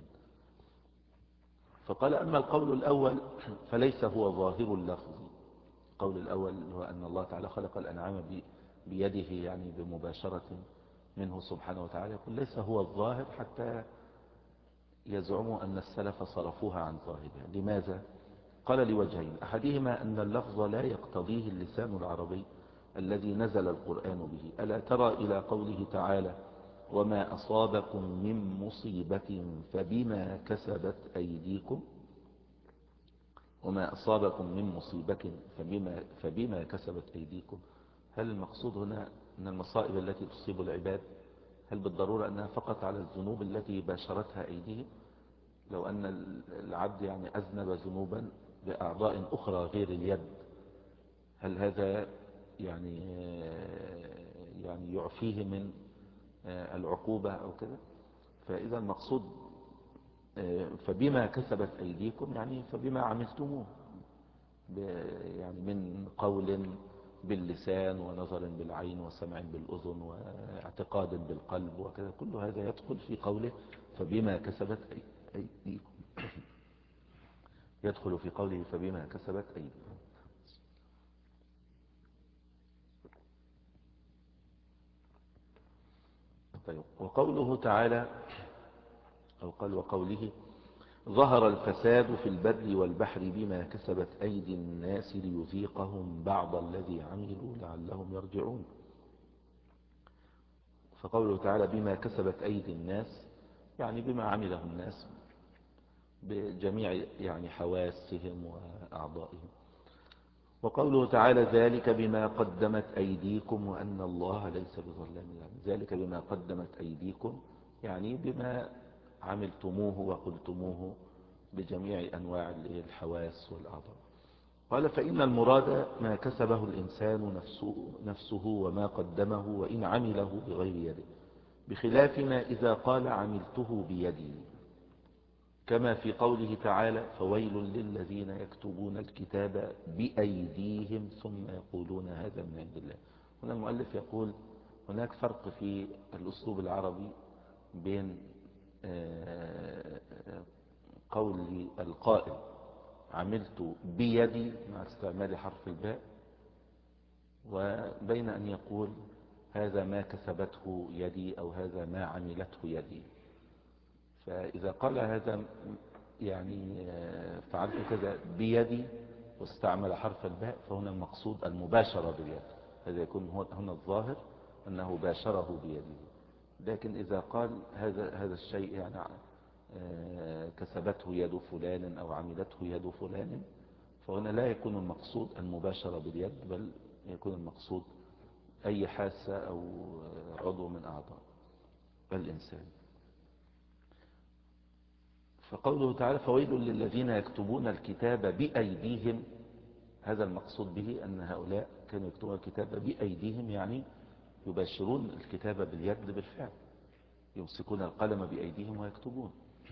فقال أما القول الأول فليس هو ظاهر اللفظ. القول الأول هو أن الله تعالى خلق الأنعام بيده يعني بمباشرة منه سبحانه وتعالى، يقول ليس هو الظاهر حتى يزعموا أن السلف صرفوها عن ظاهرها. لماذا؟ قال لوجهين، أحدهما أن اللفظ لا يقتضيه اللسان العربي الذي نزل القرآن به. ألا ترى إلى قوله تعالى وما أصابكم من مصيبة فبما كسبت أيديكم، وما أصابكم من مصيبة فبما, فبما كسبت أيديكم. هل المقصود هنا أن المصائب التي تصيب العباد هل بالضرورة أنها فقط على الذنوب التي باشرتها أيديهم؟ لو أن العبد يعني أذنب ذنوبا بأعضاء أخرى غير اليد، هل هذا يعني يعني يعفيه من العقوبة أو كذا؟ فإذا المقصود فبما كسبت أيديكم يعني فبما عملتموه، يعني من قول باللسان ونظر بالعين وسمع بالأذن واعتقاد بالقلب وكذا، كل هذا يدخل في قوله فبما كسبت أيديكم، يدخل في قوله فبما كسبت أيديكم. طيب، وقوله تعالى أو قال وقوله ظهر الفساد في البر والبحر بما كسبت أيدي الناس ليذيقهم بعض الذي عملوا لعلهم يرجعون. فقوله تعالى بما كسبت أيدي الناس يعني بما عمله الناس بجميع يعني حواسهم وأعضائهم. وقوله تعالى ذلك بما قدمت أيديكم وأن الله ليس بظلام يعني ذلك بما قدمت أيديكم يعني بما عملتموه وقلتموه بجميع أنواع الحواس والأعضاء. قال فإن المراد ما كسبه الإنسان نفسه, نفسه وما قدمه وإن عمله بغير يده، بخلاف ما إذا قال عملته بيدي، كما في قوله تعالى فويل للذين يكتبون الكتاب بأيديهم ثم يقولون هذا من عند الله. هنا المؤلف يقول هناك فرق في الأسلوب العربي بين قول القائل عملت بيدي مع استعمال حرف الباء، وبين أن يقول هذا ما كسبته يدي أو هذا ما عملته يدي. فإذا قال هذا يعني فعلت كذا بيدي واستعمل حرف الباء، فهنا المقصود المباشرة باليد. هذا يكون هنا الظاهر أنه باشره بيده. لكن إذا قال هذا هذا الشيء يعني كسبته يد فلان أو عملته يد فلان، فهنا لا يكون المقصود المباشرة باليد، بل يكون المقصود أي حاسة أو عضو من أعضاء الإنسان. فقوله تعالى فويل للذين يكتبون الكتاب بأيديهم، هذا المقصود به أن هؤلاء كانوا يكتبون الكتاب بأيديهم، يعني يباشرون الكتابة باليد بالفعل، يمسكون القلم بأيديهم ويكتبون.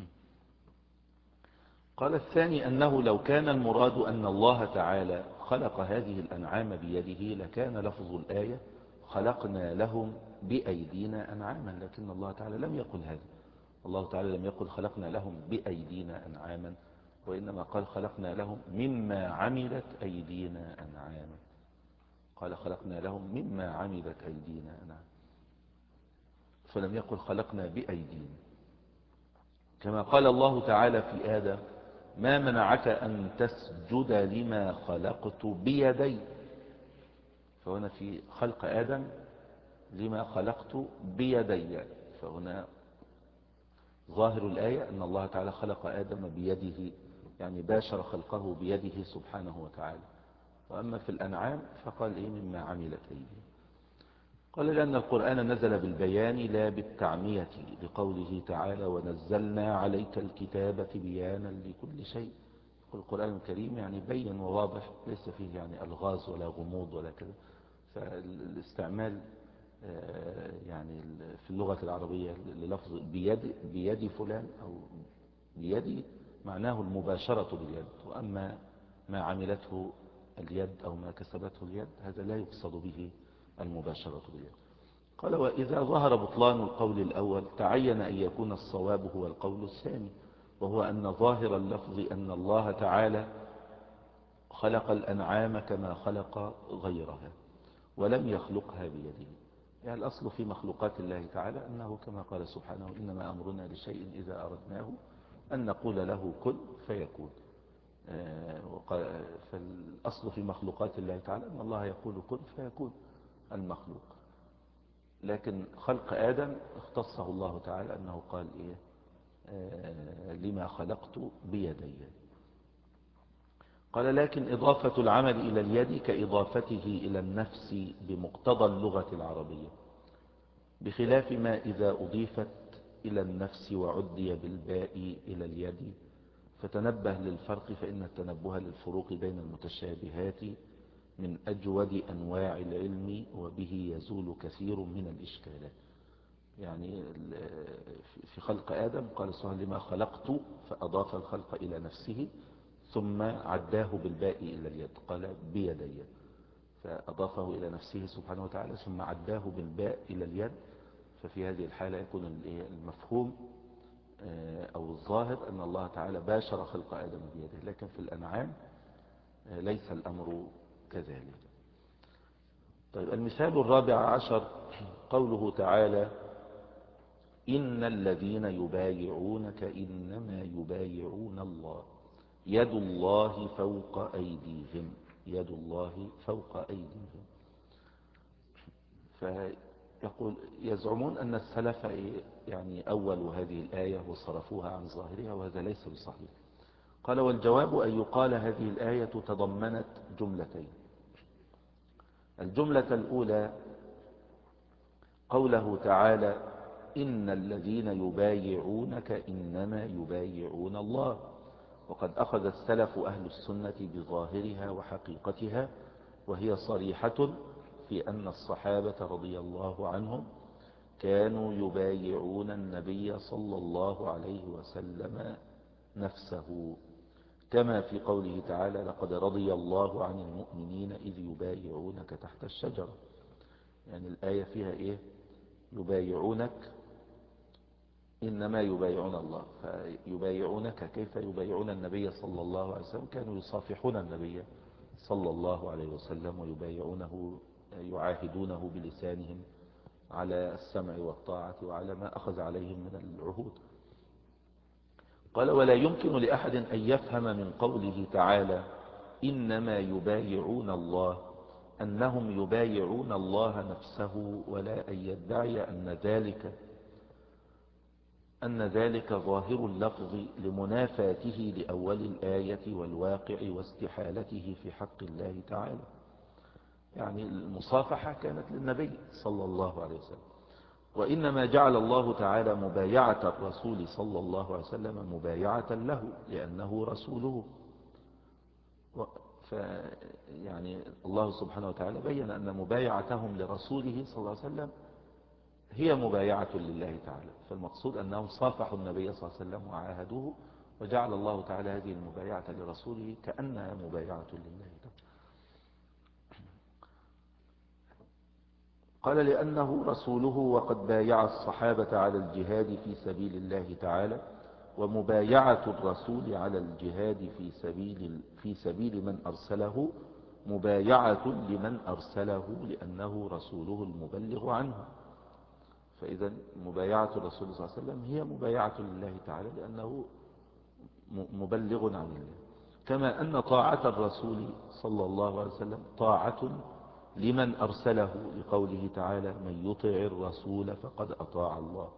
قال الثاني أنه لو كان المراد أن الله تعالى خلق هذه الأنعام بيده لكان لفظ الآية خلقنا لهم بأيدينا أنعاما، لكن الله تعالى لم يقل هذا. الله تعالى لم يقل خلقنا لهم بأيدينا أنعاما، وإنما قال خلقنا لهم مما عملت أيدينا أنعاما. قال خلقنا لهم مما عملت أيدينا أنعاما، فلم يقل خلقنا بأيدينا. كما قال الله تعالى في آدم ما منعك أن تسجد لما خلقت بيدي، فهنا في خلق آدم لما خلقت بيدي، فهنا ظاهر الآية أن الله تعالى خلق آدم بيده، يعني باشر خلقه بيده سبحانه وتعالى. وأما في الأنعام فقال إيه مما عملت أيديهم. قال لأن القرآن نزل بالبيان لا بالتعمية، لقوله تعالى ونزلنا عليك الكتاب بيانا لكل شيء. القرآن الكريم يعني بين وواضح، ليس فيه يعني ألغاز ولا غموض ولا كذا. فالاستعمال يعني في اللغة العربية للفظ بيد, بيد فلان أو بيدي معناه المباشرة باليد، وأما ما عملته اليد أو ما كسبته اليد هذا لا يقصد به المباشرة باليد. قال وإذا ظهر بطلان القول الأول تعين أن يكون الصواب هو القول الثاني، وهو أن ظاهر اللفظ أن الله تعالى خلق الأنعام كما خلق غيرها ولم يخلقها بيده. يعني الأصل في مخلوقات الله تعالى أنه كما قال سبحانه إنما أمرنا لشيء إذا أردناه أن نقول له كن فيكون. فالأصل في مخلوقات الله تعالى أن الله يقول كن فيكون المخلوق. لكن خلق آدم اختصه الله تعالى أنه قال إيه لما خلقت بيدي. قال لكن إضافة العمل إلى اليد كإضافته إلى النفس بمقتضى اللغة العربية، بخلاف ما إذا أضيفت إلى النفس وعدي بالباء إلى اليد. فتنبه للفرق، فإن التنبه للفروق بين المتشابهات من أجود أنواع العلم، وبه يزول كثير من الإشكالات. يعني في خلق آدم قال سبحانه لما خلقت، فأضاف الخلق إلى نفسه ثم عداه بالباء إلى اليد، قال بيدي، فأضافه إلى نفسه سبحانه وتعالى ثم عداه بالباء إلى اليد. ففي هذه الحالة يكون المفهوم أو الظاهر أن الله تعالى باشر خلق آدم بيده، لكن في الأنعام ليس الأمر كذلك. طيب المثال الرابع عشر قوله تعالى إن الذين يبايعونك إنما يبايعون الله يد الله فوق أيديهم، يد الله فوق أيديهم. فيقول يزعمون أن السلف يعني أولوا هذه الآية وصرفوها عن ظاهرها، وهذا ليس بصحيح. قال والجواب أن يقال هذه الآية تضمنت جملتين. الجملة الأولى قوله تعالى إن الذين يبايعونك إنما يبايعون الله، وقد أخذ السلف أهل السنة بظاهرها وحقيقتها، وهي صريحة في أن الصحابة رضي الله عنهم كانوا يبايعون النبي صلى الله عليه وسلم نفسه، كما في قوله تعالى لقد رضي الله عن المؤمنين إذ يبايعونك تحت الشجرة. يعني الآية فيها إيه؟ يبايعونك إنما يبايعون الله، فيبايعونك كيف يبايعون النبي صلى الله عليه وسلم؟ كانوا يصافحون النبي صلى الله عليه وسلم ويبايعونه، يعاهدونه بلسانهم على السمع والطاعة وعلى ما أخذ عليهم من العهود. قال ولا يمكن لأحد أن يفهم من قوله تعالى إنما يبايعون الله أنهم يبايعون الله نفسه، ولا أن يدعي أن ذلك أن ذلك ظاهر اللفظ لمنافاته لأول الآية والواقع واستحالته في حق الله تعالى. يعني المصافحة كانت للنبي صلى الله عليه وسلم، وإنما جعل الله تعالى مبايعة الرسول صلى الله عليه وسلم مبايعة له لأنه رسوله. ف يعني الله سبحانه وتعالى بين أن مبايعتهم لرسوله صلى الله عليه وسلم هي مبايعة لله تعالى، فالمقصود أنهم صافحوا النبي صلى الله عليه وسلم وعاهدوه، وجعل الله تعالى هذه المبايعة لرسوله كأنها مبايعة لله تعالى. قال لأنه رسوله، وقد بايع الصحابة على الجهاد في سبيل الله تعالى، ومبايعة الرسول على الجهاد في سبيل, في سبيل من أرسله مبايعة لمن أرسله لأنه رسوله المبلغ عنه. فإذا مبايعة الرسول صلى الله عليه وسلم هي مبايعة لله تعالى لأنه مبلغ عن الله، كما أن طاعة الرسول صلى الله عليه وسلم طاعة لمن أرسله لقوله تعالى من يطع الرسول فقد أطاع الله،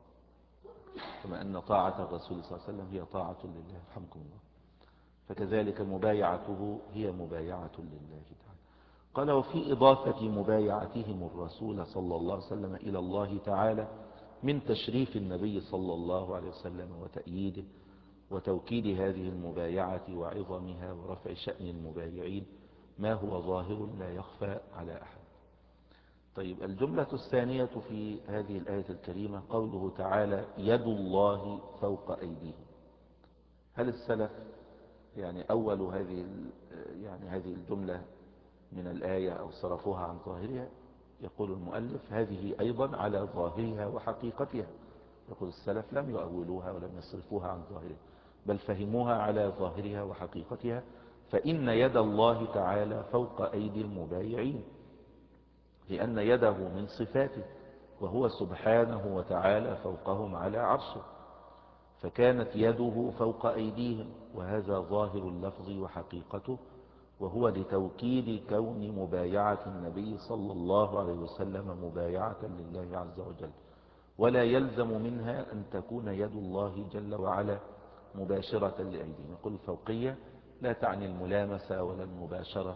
كما أن طاعة الرسول صلى الله عليه وسلم هي طاعة لله. رحمكم الله. فكذلك مبايعته هي مبايعة لله تعالى. قال وفي إضافة مبايعتهم الرسول صلى الله عليه وسلم إلى الله تعالى من تشريف النبي صلى الله عليه وسلم وتأييده وتوكيد هذه المبايعة وعظمها ورفع شأن المبايعين ما هو ظاهر لا يخفى على أحد. طيب، الجملة الثانية في هذه الآية الكريمة قوله تعالى يد الله فوق أيديهم. هل السلف يعني أول هذه يعني هذه الجملة من الآية أو صرفوها عن ظاهرها؟ يقول المؤلف هذه أيضا على ظاهرها وحقيقتها. يقول السلف لم يؤولوها ولم يصرفوها عن ظاهرها، بل فهموها على ظاهرها وحقيقتها، فإن يد الله تعالى فوق أيدي المبايعين، لأن يده من صفاته، وهو سبحانه وتعالى فوقهم على عرشه، فكانت يده فوق أيديهم، وهذا ظاهر اللفظ وحقيقته، وهو لتوكيد كون مبايعة النبي صلى الله عليه وسلم مبايعة لله عز وجل، ولا يلزم منها أن تكون يد الله جل وعلا مباشرة لأيديهم. يقول الفوقية لا تعني الملامسة ولا المباشرة،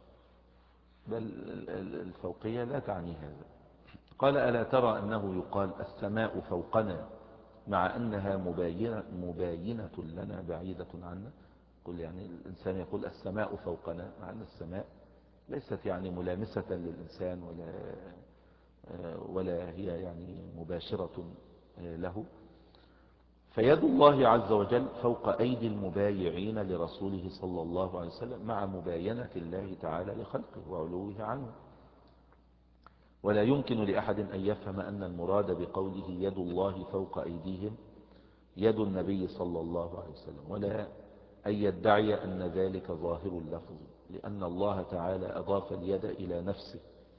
بل الفوقية لا تعني هذا. قال ألا ترى أنه يقال السماء فوقنا مع أنها مباينة, مباينة لنا بعيدة عنا؟ قل يعني الإنسان يقول السماء فوقنا، مع أن السماء ليست يعني ملامسة للإنسان ولا ولا هي يعني مباشرة له. فيد الله عز وجل فوق أيدي المبايعين لرسوله صلى الله عليه وسلم مع مباينة الله تعالى لخلقه وعلوه عنه. ولا يمكن لأحد أن يفهم أن المراد بقوله يد الله فوق أيديهم يد النبي صلى الله عليه وسلم، ولا أن يدعي أن ذلك ظاهر اللفظ، لأن الله تعالى أضاف اليد إلى نفسه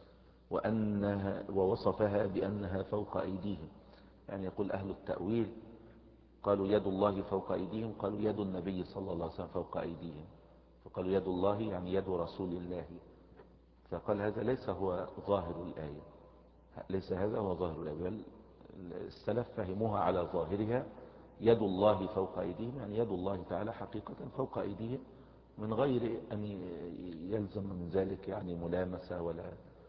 وأنها ووصفها بأنها فوق أيديهم. يعني يقول أهل التأويل قالوا يد الله فوق أيديهم، قالوا يد النبي صلى الله عليه وسلم فوق أيديهم، فقالوا يد الله يعني يد رسول الله، فقال هذا ليس هو ظاهر الآية، ليس هذا هو ظاهر الآية، بل السلف فهموها على ظاهرها يد الله فوق أيديهم، يعني يد الله تعالى حقيقة فوق أيديهم، من غير أن يلزم من ذلك يعني ملامسة ولا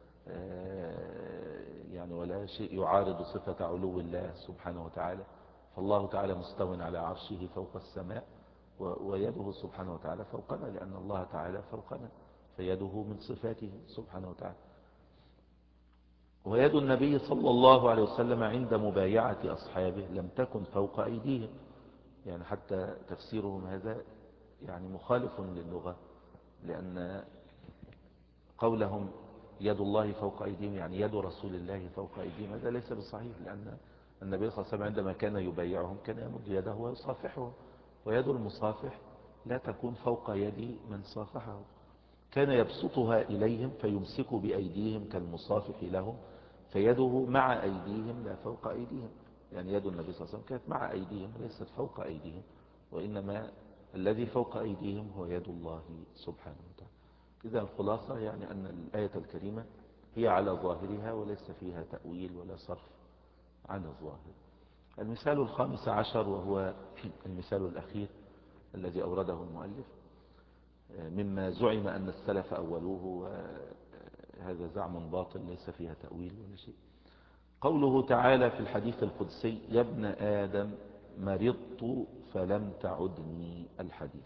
يعني ولا شيء يعارض صفة علو الله سبحانه وتعالى. فالله تعالى مستو على عرشه فوق السماء، ويده سبحانه وتعالى فوقنا، لأن الله تعالى فوقنا، فيده من صفاته سبحانه وتعالى. ويد النبي صلى الله عليه وسلم عند مبايعة أصحابه لم تكن فوق أيديهم، يعني حتى تفسيرهم هذا يعني مخالف للغة، لأن قولهم يد الله فوق أيديهم يعني يد رسول الله فوق أيديهم هذا ليس بصحيح، لأن النبي صلى الله عليه وسلم عندما كان يبايعهم كان يمد يده ويصافحهم، ويد المصافح لا تكون فوق يد من صافحه، كان يبسطها إليهم فيمسك بأيديهم كالمصافح لهم، فيده مع أيديهم لا فوق أيديهم، يعني يد النبي صلى الله عليه وسلم كانت مع أيديهم ليست فوق أيديهم، وإنما الذي فوق أيديهم هو يد الله سبحانه وتعالى. إذا الخلاصة يعني أن الآية الكريمة هي على ظاهرها وليس فيها تأويل ولا صرف عن الظاهر. المثال الخامس عشر وهو المثال الأخير الذي أورده المؤلف مما زعم أن السلف أولوه، وهذا زعم باطل ليس فيها تأويل ولا شيء. قوله تعالى في الحديث القدسي: يا ابن آدم مرضت فلم تعدني. الحديث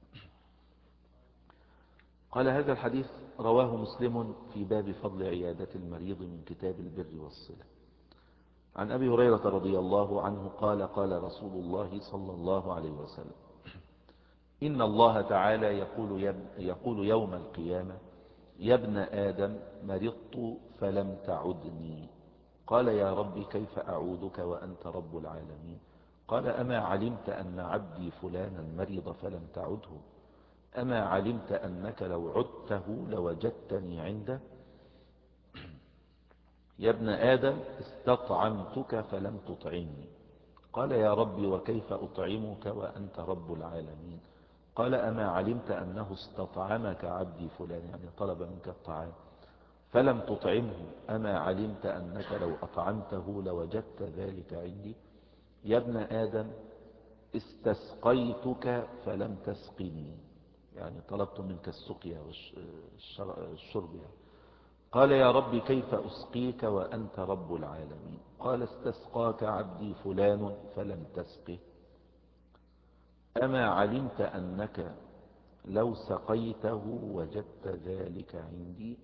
قال هذا الحديث رواه مسلم في باب فضل عيادة المريض من كتاب البر والصلة. عن أبي هريرة رضي الله عنه قال: قال رسول الله صلى الله عليه وسلم: إن الله تعالى يقول, يب يقول يوم القيامة: يا ابن آدم مرضت فلم تعدني. قال: يا رب كيف أعودك وأنت رب العالمين؟ قال: أما علمت أن عبدي فلانا مرض فلم تعده؟ أما علمت أنك لو عدته لوجدتني عنده؟ يا ابن آدم استطعمتك فلم تطعمني. قال: يا ربي وكيف أطعمك وأنت رب العالمين؟ قال: أما علمت أنه استطعمك عبدي فلان، يعني طلب منك الطعام فلم تطعمه؟ أما علمت أنك لو أطعمته لوجدت ذلك عندي؟ يا ابن آدم استسقيتك فلم تسقني، يعني طلبت منك السقيا والشرب يعني. قال: يا رب كيف أسقيك وأنت رب العالمين؟ قال: استسقاك عبدي فلان فلم تسقه. أما علمت أنك لو سقيته وجدت ذلك عندي؟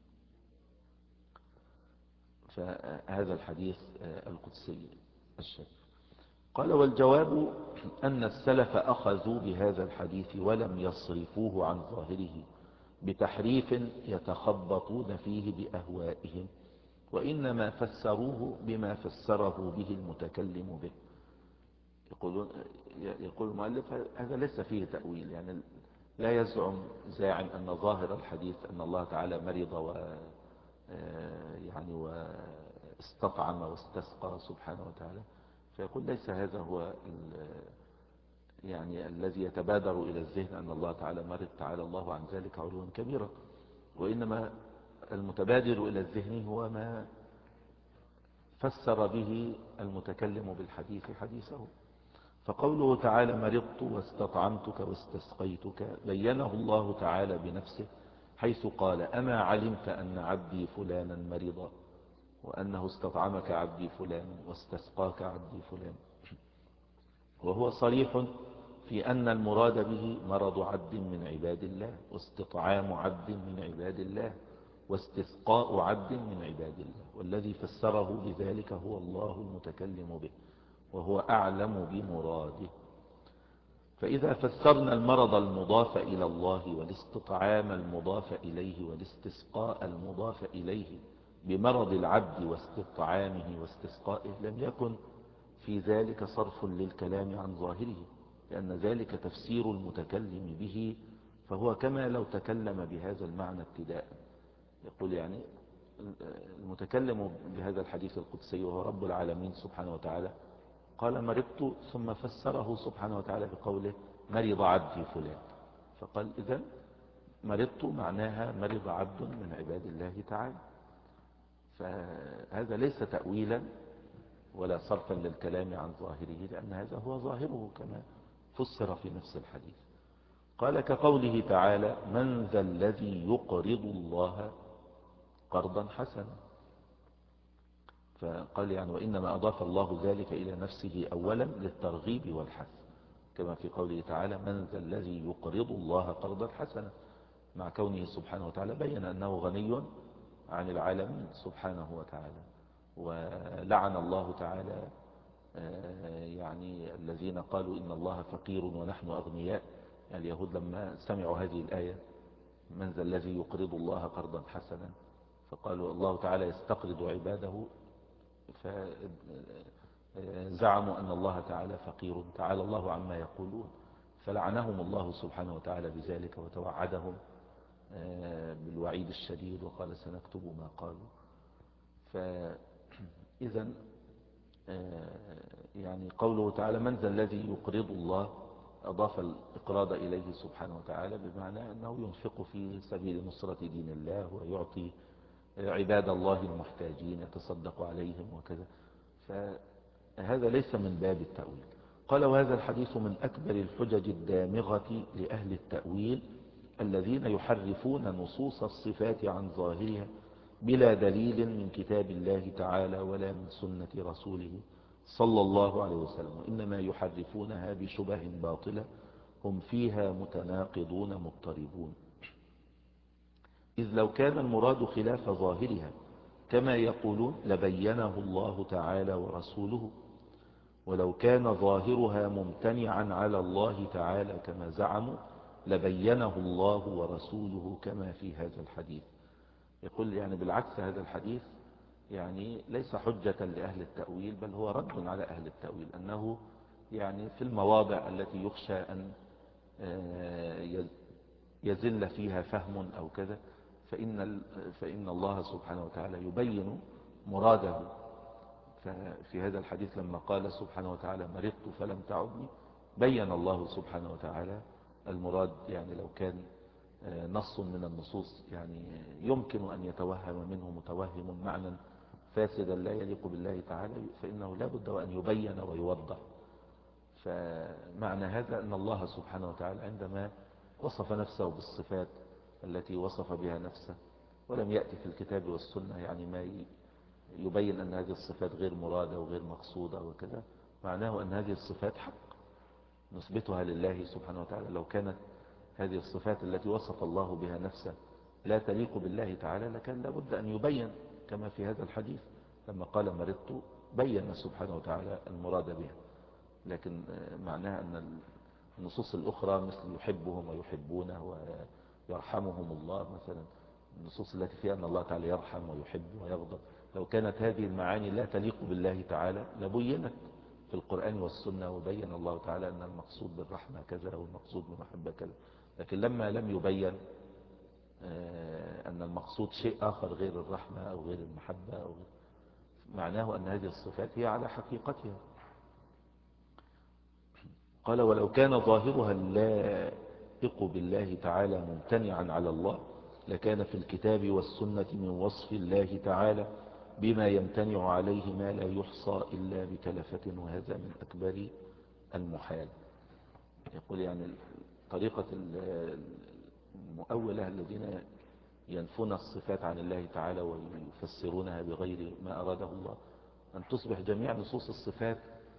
فهذا الحديث القدسي الشريف. قال: والجواب أن السلف أخذوا بهذا الحديث ولم يصرفوه عن ظاهره بتحريف يتخبطون فيه بأهوائهم، وإنما فسروه بما فسره به المتكلم به. يقول, يقول المؤلف: هذا ليس فيه تأويل، يعني لا يزعم زاعم أن ظاهر الحديث أن الله تعالى مرض و يعني واستطعم واستسقى سبحانه وتعالى، فيقول ليس هذا هو يعني الذي يتبادر إلى الذهن أن الله تعالى مرض، تعالى الله عن ذلك علوا كبيرا، وإنما المتبادر إلى الذهن هو ما فسر به المتكلم بالحديث حديثه. فقوله تعالى: مرضت واستطعمتك واستسقيتك، بينه الله تعالى بنفسه حيث قال: أما علمت أن عبدي فلانا مرض، وأنه استطعمك عبدي فلان واستسقاك عبدي فلان. وهو صريح في أن المراد به مرض عبد من عباد الله، واستطعام عبد من عباد الله، واستسقاء عبد من عباد الله، والذي فسره بذلك هو الله المتكلم به، وهو أعلم بمراده. فإذا فسرنا المرض المضاف إلى الله والاستطعام المضاف إليه والاستسقاء المضاف إليه بمرض العبد واستطعامه واستسقائه، لم يكن في ذلك صرف للكلام عن ظاهره، لأن ذلك تفسير المتكلم به، فهو كما لو تكلم بهذا المعنى ابتداء. يقول يعني المتكلم بهذا الحديث القدسي وهو رب العالمين سبحانه وتعالى قال: مرضت، ثم فسره سبحانه وتعالى بقوله: مرض عبدي فلان. فقال: إذن مرضت معناها مرض عبد من عباد الله تعالى. فهذا ليس تأويلا ولا صرفا للكلام عن ظاهره، لأن هذا هو ظاهره كما فسر في نفس الحديث. قال: كقوله تعالى: من ذا الذي يقرض الله قرضا حسنا. فقال يعني: وإنما أضاف الله ذلك إلى نفسه أولا للترغيب والحث، كما في قوله تعالى: من ذا الذي يقرض الله قرضا حسنا، مع كونه سبحانه وتعالى بين أنه غني عن العالمين سبحانه وتعالى. ولعن الله تعالى يعني الذين قالوا إن الله فقير ونحن أغنياء، يعني اليهود لما سمعوا هذه الآية: من ذا الذي يقرض الله قرضا حسنا، فقالوا الله تعالى يستقرض عباده، فزعموا أن الله تعالى فقير، تعالى الله عما يقولون، فلعنهم الله سبحانه وتعالى بذلك، وتوعدهم بالوعيد الشديد، وقال: سنكتب ما قالوا. فإذا يعني قوله تعالى: من ذا الذي يقرض الله أضاف الإقراض إليه سبحانه وتعالى بمعنى أنه ينفق في سبيل نصرة دين الله ويعطي عباد الله المحتاجين يتصدق عليهم وكذا، فهذا ليس من باب التأويل. قال وهذا الحديث من أكبر الحجج الدامغة لأهل التأويل الذين يحرفون نصوص الصفات عن ظاهرها بلا دليل من كتاب الله تعالى ولا من سنة رسوله صلى الله عليه وسلم، وإنما يحرفونها بشبه باطلة هم فيها متناقضون مضطربون. إذ لو كان المراد خلاف ظاهرها كما يقولون لبينه الله تعالى ورسوله، ولو كان ظاهرها ممتنعا على الله تعالى كما زعموا لبينه الله ورسوله كما في هذا الحديث. يقول يعني بالعكس هذا الحديث يعني ليس حجة لأهل التأويل، بل هو رد على أهل التأويل، أنه يعني في المواضع التي يخشى أن يزل فيها فهم أو كذا فإن, فإن الله سبحانه وتعالى يبين مراده. ففي هذا الحديث لما قال سبحانه وتعالى مرضت فلم تعدني بين الله سبحانه وتعالى المراد. يعني لو كان نص من النصوص يعني يمكن أن يتوهم منه متوهم معنى فاسدا لا يليق بالله تعالى فإنه لا بد وأن يبين ويوضح. فمعنى هذا أن الله سبحانه وتعالى عندما وصف نفسه بالصفات التي وصف بها نفسه ولم يأتي في الكتاب والسنة يعني ما يبين أن هذه الصفات غير مرادة وغير مقصودة وكذا، معناه أن هذه الصفات حق نثبتها لله سبحانه وتعالى. لو كانت هذه الصفات التي وصف الله بها نفسه لا تليق بالله تعالى لكان لابد أن يبين كما في هذا الحديث لما قال مرضت بين سبحانه وتعالى المراد بها. لكن معناها أن النصوص الأخرى مثل يحبهم ويحبونه ويرحمهم الله مثلا، النصوص التي فيها أن الله تعالى يرحم ويحب ويغضب، لو كانت هذه المعاني لا تليق بالله تعالى لبينت في القرآن والسنة وبين الله تعالى أن المقصود بالرحمة كذا والمقصود بالمحبة كذا. لكن لما لم يبين أن المقصود شيء آخر غير الرحمة أو غير المحبة أو غير، معناه أن هذه الصفات هي على حقيقتها. قال ولو كان ظاهرها اللائق بالله تعالى ممتنعا على الله لكان في الكتاب والسنة من وصف الله تعالى بما يمتنع عليه ما لا يحصى إلا بكلفة، وهذا من أكبر المحال. يقول يعني طريقة المؤولة الذين ينفون الصفات عن الله تعالى ويفسرونها بغير ما أراده الله أن تصبح جميع نصوص الصفات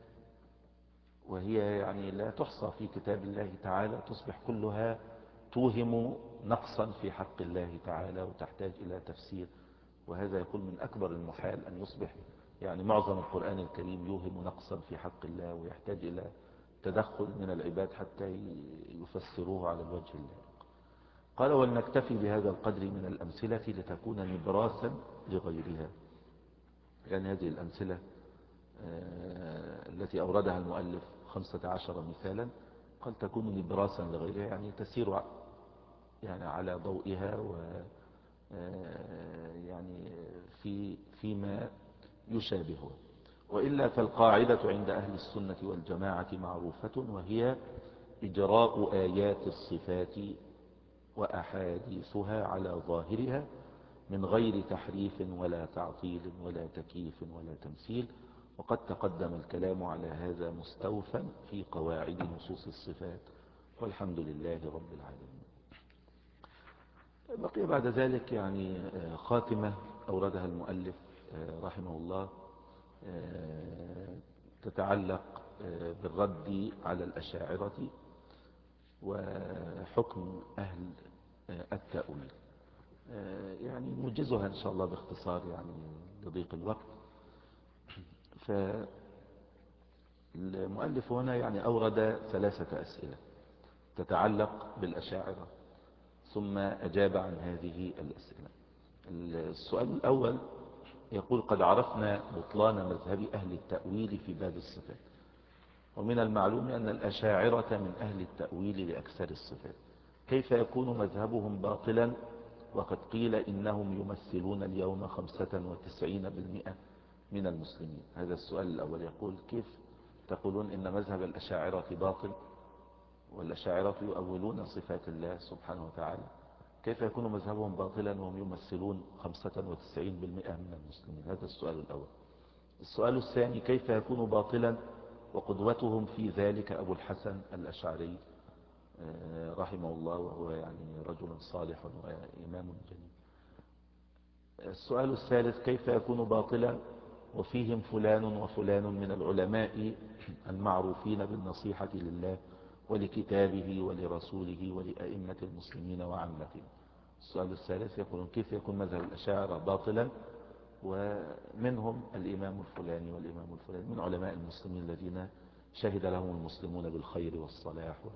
وهي يعني لا تحصى في كتاب الله تعالى تصبح كلها توهم نقصا في حق الله تعالى وتحتاج إلى تفسير. وهذا يكون من أكبر المحال أن يصبح يعني معظم القرآن الكريم يوهم نقصا في حق الله ويحتاج إلى تدخل من العباد حتى يفسروه على الوجه اللائق. قال ولنكتفي بهذا القدر من الأمثلة لتكون نبراسا لغيرها. يعني هذه الأمثلة التي أوردها المؤلف خمسة عشر مثالا قال تكون نبراسا لغيرها يعني تسير يعني على ضوئها و يعني في فيما يشابهه. وإلا فالقاعدة عند أهل السنة والجماعة معروفة وهي إجراء آيات الصفات وأحاديثها على ظاهرها من غير تحريف ولا تعطيل ولا تكييف ولا تمثيل، وقد تقدم الكلام على هذا مستوفا في قواعد نصوص الصفات، والحمد لله رب العالمين. بقي بعد ذلك يعني خاتمة أوردها المؤلف رحمه الله تتعلق بالرد على الأشاعرة وحكم أهل التأويل. يعني نوجزها إن شاء الله باختصار يعني لضيق الوقت. فالمؤلف هنا يعني أورد ثلاثة أسئلة تتعلق بالأشاعرة ثم أجاب عن هذه الأسئلة. السؤال الأول يقول قد عرفنا بطلان مذهب أهل التأويل في باب الصفات، ومن المعلوم أن الأشاعرة من أهل التأويل لأكثر الصفات، كيف يكون مذهبهم باطلا وقد قيل إنهم يمثلون اليوم خمسة وتسعين بالمئة من المسلمين؟ هذا السؤال الأول. يقول كيف تقولون إن مذهب الأشاعرة باطل والأشاعرة يؤولون صفات الله سبحانه وتعالى، كيف يكون مذهبهم باطلا وهم يمثلون خمسة وتسعين بالمئة من المسلمين؟ هذا السؤال الأول. السؤال الثاني، كيف يكون باطلا وقدوتهم في ذلك أبو الحسن الأشعري رحمه الله، وهو يعني رجل صالح وإمام جليل. السؤال الثالث، كيف يكون باطلا وفيهم فلان وفلان من العلماء المعروفين بالنصيحة لله ولكتابه ولرسوله ولأئمة المسلمين وعامتهم. السؤال الثالث يقولون كيف يكون مذهب الأشاعرة باطلا ومنهم الإمام الفلاني والإمام الفلاني من علماء المسلمين الذين شهد لهم المسلمون بالخير والصلاح و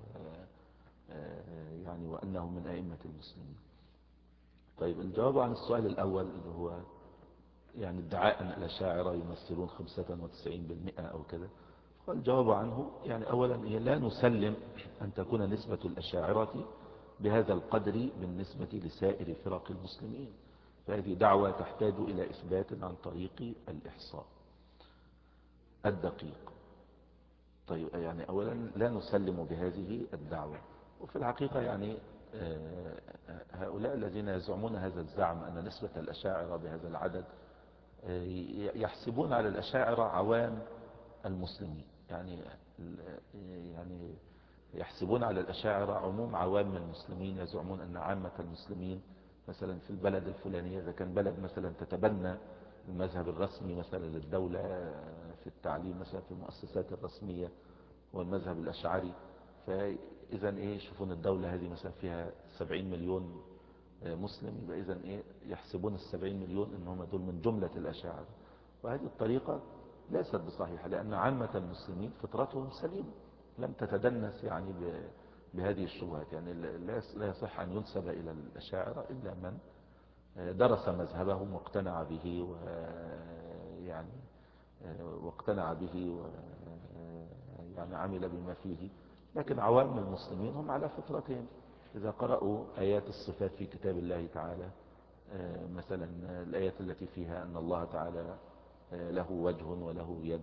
يعني وأنهم من أئمة المسلمين. طيب الجواب عن السؤال الأول اللي هو يعني ادعاء أن الأشاعرة يمثلون خمسة وتسعين بالمئة أو كذا، فالجواب عنه يعني أولا لا نسلم أن تكون نسبة الأشاعرة بهذا القدر بالنسبة لسائر فرق المسلمين، فهذه دعوة تحتاج إلى إثبات عن طريق الإحصاء الدقيق. طيب يعني أولا لا نسلم بهذه الدعوة، وفي الحقيقة يعني هؤلاء الذين يزعمون هذا الزعم أن نسبة الأشاعرة بهذا العدد يحسبون على الأشاعرة عوام المسلمين، يعني يعني يحسبون على الأشاعرة عموم عوام المسلمين، يزعمون أن عامة المسلمين مثلا في البلد الفلانية إذا كان بلد مثلا تتبنى المذهب الرسمي مثلا للدولة في التعليم مثلا في المؤسسات الرسمية والمذهب الأشعري، فإذا إيه يشوفون الدولة هذه مثلا فيها سبعين مليون مسلم، يبقى إذا إيه يحسبون السبعين مليون إنهم دول من جملة الأشاعرة. وهذه الطريقة ليست بصحيحة، لأن عامة المسلمين فطرتهم سليمة لم تتدنس يعني بهذه الشبهات. يعني لا يصح أن ينسب إلى الأشاعرة إلا من درس مذهبهم واقتنع به ويعني واقتنع به ويعني عمل بما فيه، لكن عوام المسلمين هم على فطرتهم. إذا قرأوا آيات الصفات في كتاب الله تعالى مثلا الآيات التي فيها أن الله تعالى له وجه وله يد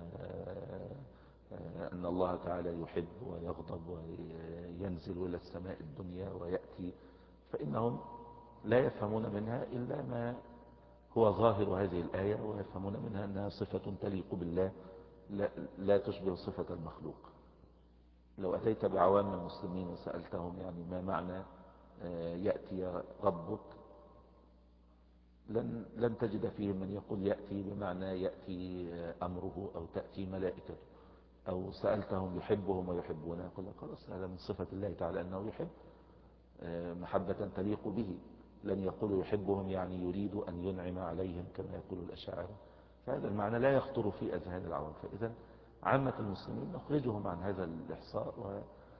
وأن الله تعالى يحب ويغضب وينزل إلى السماء الدنيا ويأتي، فإنهم لا يفهمون منها إلا ما هو ظاهر هذه الآية، ويفهمون منها أنها صفة تليق بالله لا, لا تشبه صفة المخلوق. لو أتيت بعوام المسلمين وسألتهم يعني ما معنى يأتي ربك، لن, لن تجد فيهم من يقول يأتي بمعنى يأتي أمره أو تأتي ملائكته. أو سألتهم يحبهم ويحبونه، يقول لك خلاص هذا من صفة الله تعالى أنه يحب محبة تليق به. لن يقول يحبهم يعني يريد أن ينعم عليهم كما يقول الأشاعرة، فهذا المعنى لا يخطر في أذهان العوام. فإذا عامة المسلمين نخرجهم عن هذا الإحصاء، و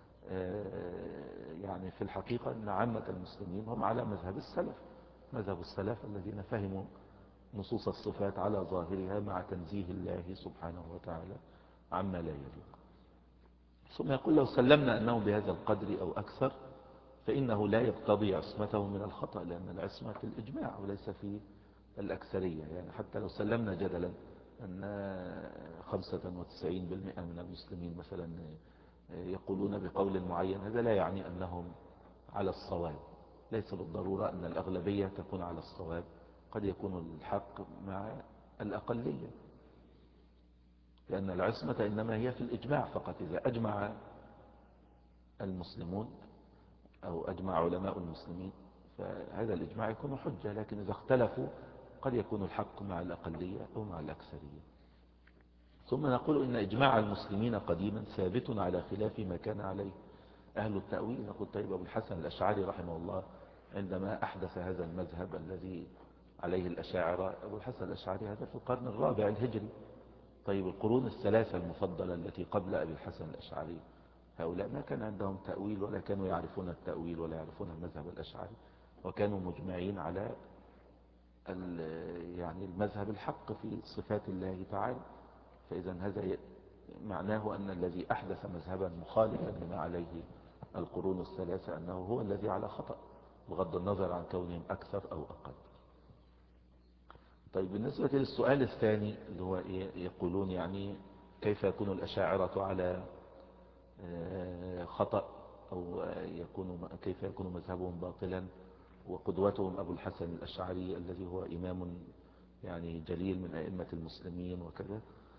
يعني في الحقيقة أن عامة المسلمين هم على مذهب السلف، مذهب السلف الذين فهموا نصوص الصفات على ظاهرها مع تنزيه الله سبحانه وتعالى عما لا يليق. ثم يقول لو سلمنا أنه بهذا القدر أو أكثر فإنه لا يقتضي عصمته من الخطأ، لأن العصمة في الإجماع وليس في الأكثرية. يعني حتى لو سلمنا جدلا أن خمسة وتسعين بالمئة من المسلمين مثلا يقولون بقول معين، هذا لا يعني أنهم على الصواب. ليس بالضرورة أن الأغلبية تكون على الصواب، قد يكون الحق مع الأقلية، لأن العصمة إنما هي في الإجماع فقط. إذا أجمع المسلمون أو أجمع علماء المسلمين فهذا الإجماع يكون حجة، لكن إذا اختلفوا قد يكون الحق مع الأقلية أو مع الأكثرية. ثم نقول إن إجماع المسلمين قديما ثابت على خلاف ما كان عليه أهل التأويل. نقول طيب أبو الحسن الأشعري رحمه الله عندما أحدث هذا المذهب الذي عليه الأشاعرة، أبو الحسن الأشعري هذا في القرن الرابع الهجري. طيب القرون الثلاثة المفضلة التي قبل أبي الحسن الأشعري هؤلاء ما كان عندهم تأويل ولا كانوا يعرفون التأويل ولا يعرفون المذهب الأشعري، وكانوا مجمعين على يعني المذهب الحق في صفات الله تعالى. فإذا هذا معناه أن الذي أحدث مذهبا مخالفا لما عليه القرون الثلاثة أنه هو الذي على خطأ، بغض النظر عن كونهم أكثر أو أقل. طيب بالنسبة للسؤال الثاني اللي هو يقولون يعني كيف يكون الأشاعرة على خطأ أو يكون كيف يكون مذهبهم باطلا، وقدوتهم أبو الحسن الأشعري الذي هو إمام يعني جليل من أئمة المسلمين وكذا.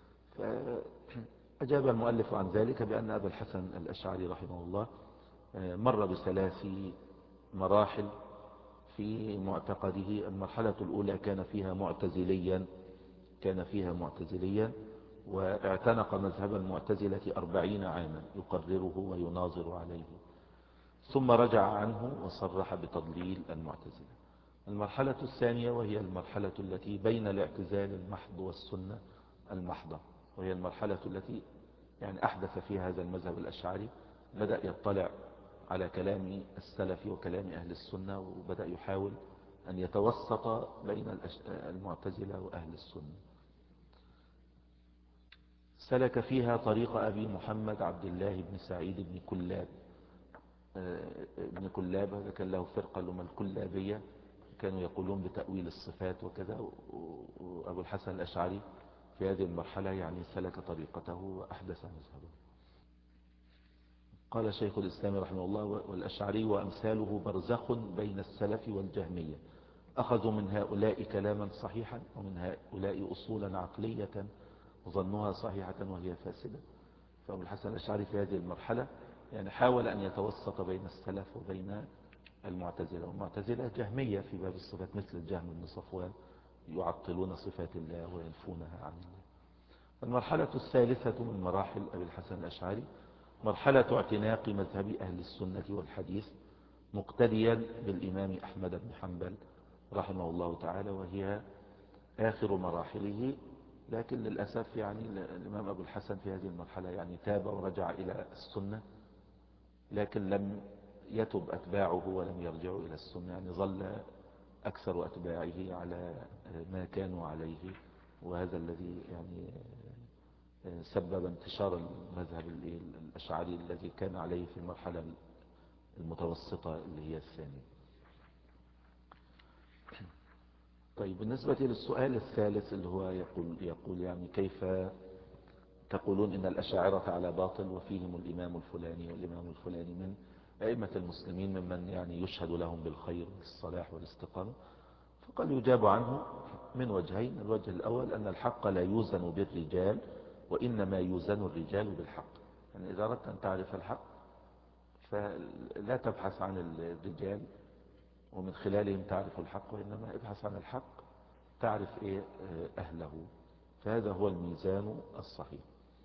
فأجاب المؤلف عن ذلك بأن أبا الحسن الأشعري رحمه الله مر بثلاث مراحل في معتقده. المرحلة الأولى كان فيها معتزليا كان فيها معتزليا واعتنق مذهب المعتزلة أربعين عاما يقرره ويناظر عليه، ثم رجع عنه وصرح بتضليل المعتزلة. المرحلة الثانية وهي المرحلة التي بين الاعتزال المحض والسنة المحضة، وهي المرحلة التي يعني أحدث فيها هذا المذهب الأشعري، بدأ يطلع على كلام السلف وكلام أهل السنة، وبدأ يحاول أن يتوسط بين المعتزلة وأهل السنة. سلك فيها طريق أبي محمد عبد الله بن سعيد بن كلاب. ابن كلاب هذا كان له فرقة لهم الكلابية، كانوا يقولون بتأويل الصفات وكذا. وأبو الحسن الأشعري في هذه المرحلة يعني سلك طريقته وأحدث مذهبه. قال شيخ الإسلام رحمه الله: والأشعري وأمثاله برزخ بين السلف والجهمية، أخذوا من هؤلاء كلاما صحيحا ومن هؤلاء أصولا عقلية ظنوها صحيحة وهي فاسدة. فأبو الحسن الأشعري في هذه المرحلة يعني حاول أن يتوسط بين السلف وبين المعتزلة. والمعتزلة جهمية في باب الصفات مثل الجهم بن صفوان، يعطلون صفات الله وينفونها عن الله. المرحلة الثالثة من مراحل أبي الحسن الأشعري مرحلة اعتناق مذهب أهل السنة والحديث مقتديا بالإمام أحمد بن حنبل رحمه الله تعالى، وهي آخر مراحله. لكن للأسف يعني الإمام أبو الحسن في هذه المرحلة يعني تاب ورجع إلى السنة، لكن لم يتب أتباعه ولم يرجعوا إلى السنة، يعني ظل أكثر أتباعه على ما كانوا عليه. وهذا الذي يعني سبب انتشار المذهب الأشعري الذي كان عليه في المرحلة المتوسطة اللي هي الثانية. طيب، بالنسبة للسؤال الثالث اللي هو يقول, يقول يعني كيف تقولون إن الأشاعرة على باطل وفيهم الإمام الفلاني والإمام الفلاني من أئمة المسلمين ممن يعني يشهد لهم بالخير والصلاح والاستقامة؟ فقال يجاب عنه من وجهين. الوجه الأول أن الحق لا يوزن بالرجال، وإنما يوزن الرجال بالحق. يعني إذا أردت أن تعرف الحق فلا تبحث عن الرجال ومن خلالهم تعرف الحق، وإنما ابحث عن الحق تعرف إيه أهله. فهذا هو الميزان الصحيح.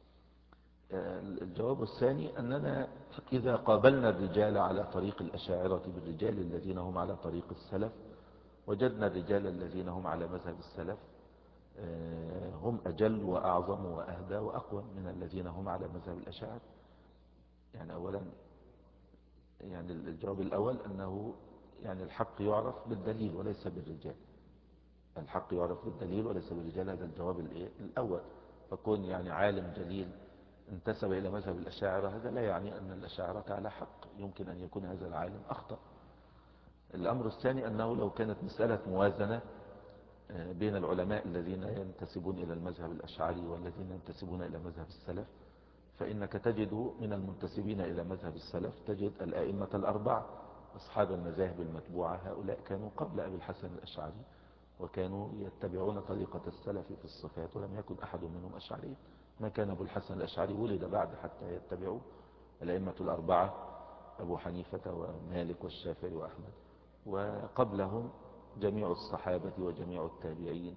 الجواب الثاني أننا إذا قابلنا الرجال على طريق الأشاعرة بالرجال الذين هم على طريق السلف، وجدنا الرجال الذين هم على مذهب السلف هم أجل وأعظم وأهدى وأقوى من الذين هم على مذهب الأشاعرة. يعني أولا يعني الجواب الأول أنه يعني الحق يعرف بالدليل وليس بالرجال. الحق يعرف بالدليل وليس بالرجال، هذا الجواب الأول. فكون يعني عالم جليل انتسب إلى مذهب الأشاعرة هذا لا يعني أن الأشاعرة على حق، يمكن أن يكون هذا العالم أخطأ. الأمر الثاني أنه لو كانت مسألة موازنة بين العلماء الذين ينتسبون إلى المذهب الأشعري والذين ينتسبون إلى مذهب السلف، فإنك تجد من المنتسبين إلى مذهب السلف تجد الآئمة الأربعة أصحاب المذاهب المتبوعة، هؤلاء كانوا قبل أبي الحسن الأشعري وكانوا يتبعون طريقة السلف في الصفات، ولم يكن أحد منهم أشعري. ما كان أبو الحسن الأشعري ولد بعد حتى يتبعوا الأئمة الأربعة أبو حنيفة ومالك والشافعي وأحمد، وقبلهم جميع الصحابة وجميع التابعين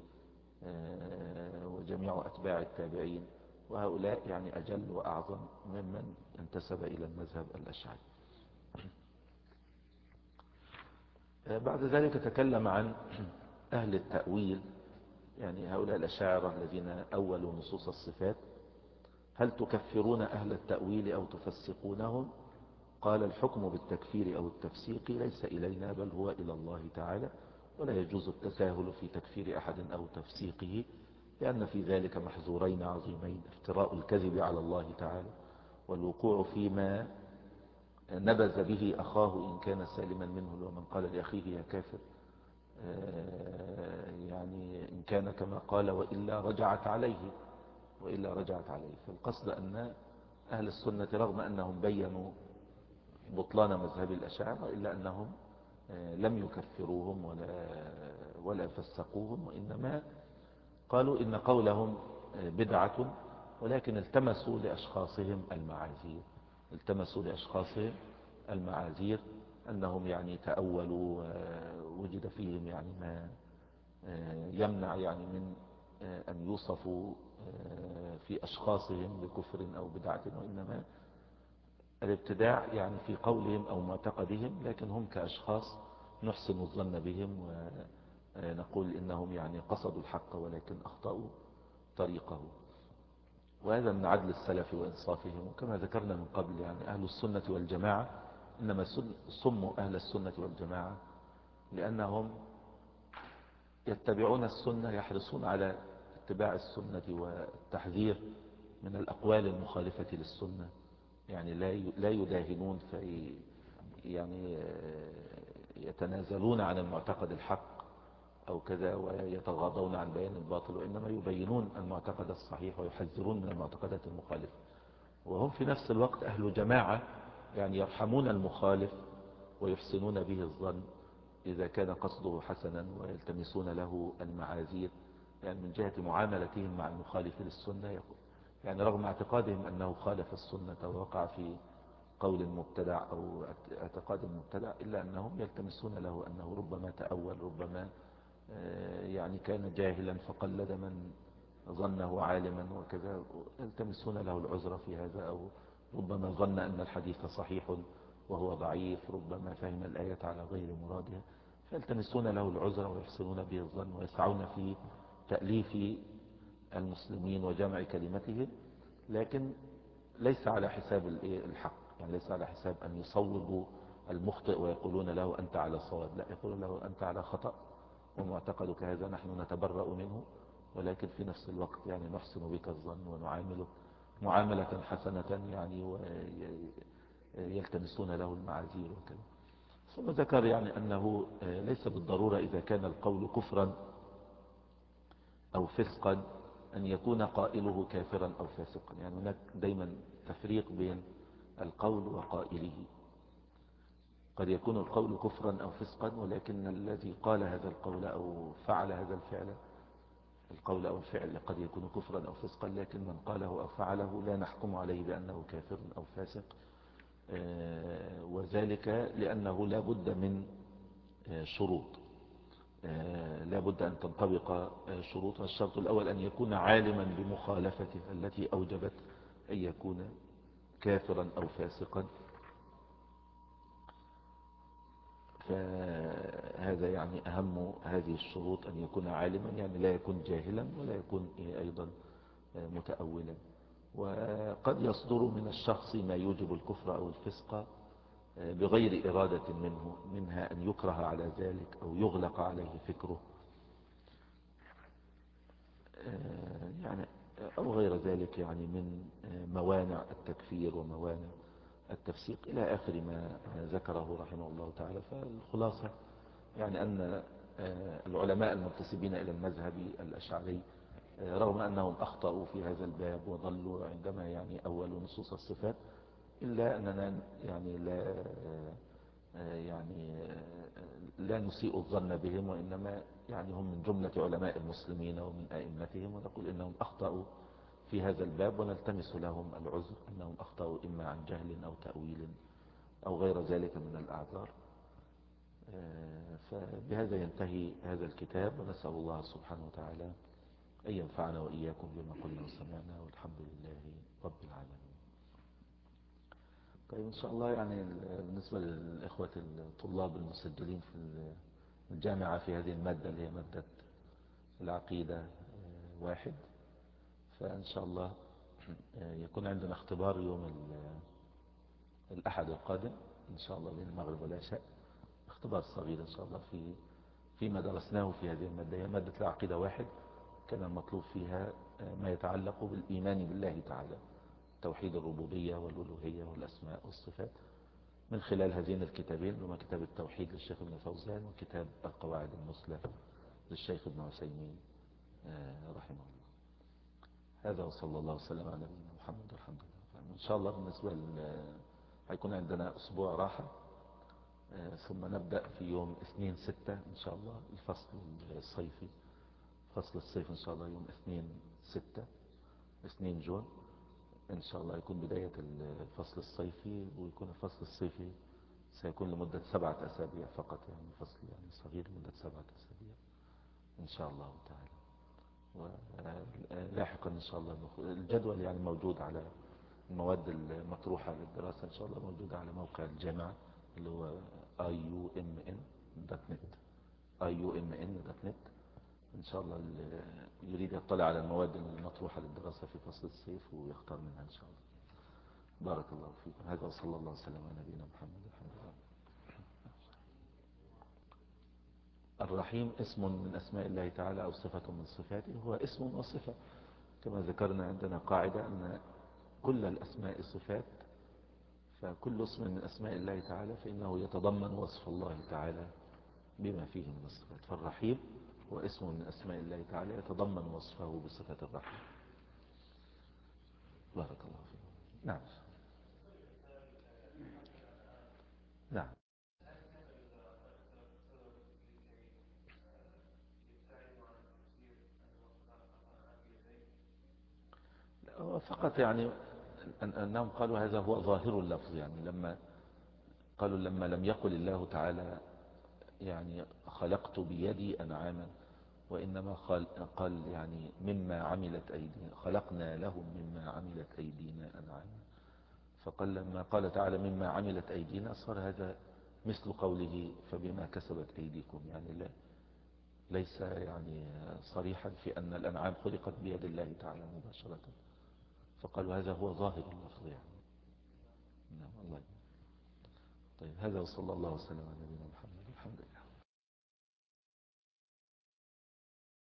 وجميع أتباع التابعين، وهؤلاء يعني أجل وأعظم ممن انتسب إلى المذهب الأشعري. بعد ذلك تكلم عن أهل التأويل، يعني هؤلاء الأشاعرة الذين أولوا نصوص الصفات، هل تكفرون أهل التأويل أو تفسقونهم؟ قال الحكم بالتكفير أو التفسيق ليس إلينا بل هو إلى الله تعالى، ولا يجوز التساهل في تكفير أحد أو تفسيقه، لأن في ذلك محذورين عظيمين: افتراء الكذب على الله تعالى، والوقوع فيما نبذ به أخاه إن كان سالما منه، ومن قال لأخيه يا كافر يعني إن كان كما قال وإلا رجعت عليه وإلا رجعت عليه. فالقصد أن أهل السنة رغم أنهم بينوا بطلان مذهب الأشاعرة إلا أنهم لم يكفروهم ولا ولا فسقوهم، وإنما قالوا إن قولهم بدعة، ولكن التمسوا لأشخاصهم المعاذير التمسوا لأشخاصهم المعاذير أنهم يعني تأولوا، وجد فيهم يعني ما يمنع يعني من أن يوصفوا في أشخاصهم بكفر أو بدعة، وإنما الابتداع يعني في قولهم أو معتقدهم، لكن هم كأشخاص نحسن الظن بهم ونقول إنهم يعني قصدوا الحق ولكن أخطأوا طريقه. وهذا من عدل السلف وإنصافهم. وكما ذكرنا من قبل يعني أهل السنة والجماعة إنما سموا أهل السنة والجماعة لأنهم يتبعون السنة، يحرصون على اتباع السنة والتحذير من الأقوال المخالفة للسنة، يعني لا يداهنون في يعني يتنازلون عن المعتقد الحق أو كذا ويتغاضون عن بيان الباطل، وإنما يبينون المعتقد الصحيح ويحذرون من المعتقدات المخالفة. وهم في نفس الوقت أهل جماعة، يعني يرحمون المخالف ويحسنون به الظن إذا كان قصده حسنا، ويلتمسون له المعاذير يعني من جهة معاملتهم مع المخالف للسنة، يعني رغم اعتقادهم أنه خالف السنة ووقع في قول مبتدع أو اعتقاد مبتدع، إلا أنهم يلتمسون له أنه ربما تأول، ربما يعني كان جاهلا فقلد من ظنه عالما وكذا، يلتمسون له العذر في هذا، أو ربما ظن أن الحديث صحيح وهو ضعيف، ربما فهم الآية على غير مرادها، فيلتمسون له العذر ويحسنون به الظن ويسعون في تأليف المسلمين وجمع كلمتهم، لكن ليس على حساب الحق، يعني ليس على حساب أن يصوبوا المخطئ ويقولون له أنت على صواب، لا، يقولون له أنت على خطأ ومعتقدك هذا نحن نتبرأ منه، ولكن في نفس الوقت يعني نحسن بك الظن ونعاملك معاملة حسنة، يعني ويلتمسون له المعاذير وكذا. ثم ذكر يعني أنه ليس بالضرورة إذا كان القول كفرا أو فسقا أن يكون قائله كافرا أو فاسقا، يعني هناك دايما تفريق بين القول وقائله. قد يكون القول كفرا أو فسقا، ولكن الذي قال هذا القول أو فعل هذا الفعل القول أو الفعل قد يكون كفرا أو فسقا، لكن من قاله أو فعله لا نحكم عليه بأنه كافر أو فاسق، وذلك لأنه لا بد من شروط، لا بد أن تنطبق شروطها. الشرط الأول أن يكون عالما بمخالفته التي أوجبت أن يكون كافرا أو فاسقا، فهذا يعني أهم هذه الشروط، أن يكون عالما يعني لا يكون جاهلا ولا يكون أيضا متأولا. وقد يصدر من الشخص ما يوجب الكفر أو الفسق بغير إرادة منه، منها أن يكره على ذلك أو يغلق عليه فكره، يعني أو غير ذلك يعني من موانع التكفير وموانع التفسيق إلى آخر ما ذكره رحمه الله تعالى. فالخلاصة يعني أن العلماء المنتسبين إلى المذهب الأشعري رغم أنهم أخطأوا في هذا الباب وضلوا عندما يعني أولوا نصوص الصفات، إلا أننا يعني لا يعني لا نسيء الظن بهم، وإنما يعني هم من جملة علماء المسلمين ومن أئمتهم، ونقول إنهم أخطأوا في هذا الباب ونلتمس لهم العذر أنهم أخطأوا إما عن جهل أو تأويل أو غير ذلك من الأعذار. فبهذا ينتهي هذا الكتاب، ونسأل الله سبحانه وتعالى أن ينفعنا وإياكم بما قلنا وسمعنا، والحمد لله رب العالمين. طيب إن شاء الله يعني بالنسبة للإخوة الطلاب المسجلين في الجامعة في هذه المادة اللي هي مادة العقيدة واحد، فإن شاء الله يكون عندنا اختبار يوم الأحد القادم إن شاء الله بين المغرب والعشاء، اختبار صغير إن شاء الله في فيما درسناه في هذه المادة. هي مادة العقيدة واحد، كان المطلوب فيها ما يتعلق بالإيمان بالله تعالى، توحيد الربوبية والألوهية والأسماء والصفات، من خلال هذين الكتابين، هما كتاب التوحيد للشيخ ابن فوزان وكتاب القواعد المثلى للشيخ ابن عثيمين رحمه الله. هذا وصلى الله وسلم على نبينا محمد والحمد لله. إن شاء الله بالنسبة ل هيكون عندنا أسبوع راحة، ثم نبدأ في يوم اثنين ستة إن شاء الله الفصل الصيفي. فصل الصيف إن شاء الله يوم اثنين ستة، اثنين جون إن شاء الله يكون بداية الفصل الصيفي. ويكون الفصل الصيفي سيكون لمدة سبعة أسابيع فقط، يعني فصل يعني صغير لمدة سبعة أسابيع إن شاء الله تعالى. ولاحقا إن شاء الله الجدول يعني موجود على المواد المطروحة للدراسة إن شاء الله، موجودة على موقع الجامعة اللي هو آي يو إم إن دوت نت آي يو إم إن دوت نت. إن شاء الله اللي يريد يطلع على المواد المطروحة للدراسة في فصل الصيف ويختار منها إن شاء الله. بارك الله فيكم. هذا وصلى الله وسلم على نبينا محمد. الحمد لله. الرحيم اسم من أسماء الله تعالى أو صفة من صفاته، هو اسم وصفة كما ذكرنا. عندنا قاعدة أن كل الأسماء صفات، فكل اسم من أسماء الله تعالى فإنه يتضمن وصف الله تعالى بما فيه من الصفات. فالرحيم هو اسم من أسماء الله تعالى يتضمن وصفه بصفة الرحيم. بارك الله فيكم. نعم نعم. فقط يعني أنهم قالوا هذا هو ظاهر اللفظ، يعني لما قالوا لما لم يقل الله تعالى يعني خلقت بيدي أنعاما، وإنما قال, قال يعني مما عملت أيدينا، خلقنا لهم مما عملت أيدينا أنعاما. فقال لما قال تعالى مما عملت أيدينا صار هذا مثل قوله فبما كسبت أيديكم، يعني لا ليس يعني صريحا في أن الأنعام خلقت بيد الله تعالى مباشرة. فقالوا هذا هو ظاهر اللفظ يعني. نعم الله. طيب هذا وصلى الله وسلم على نبينا محمد.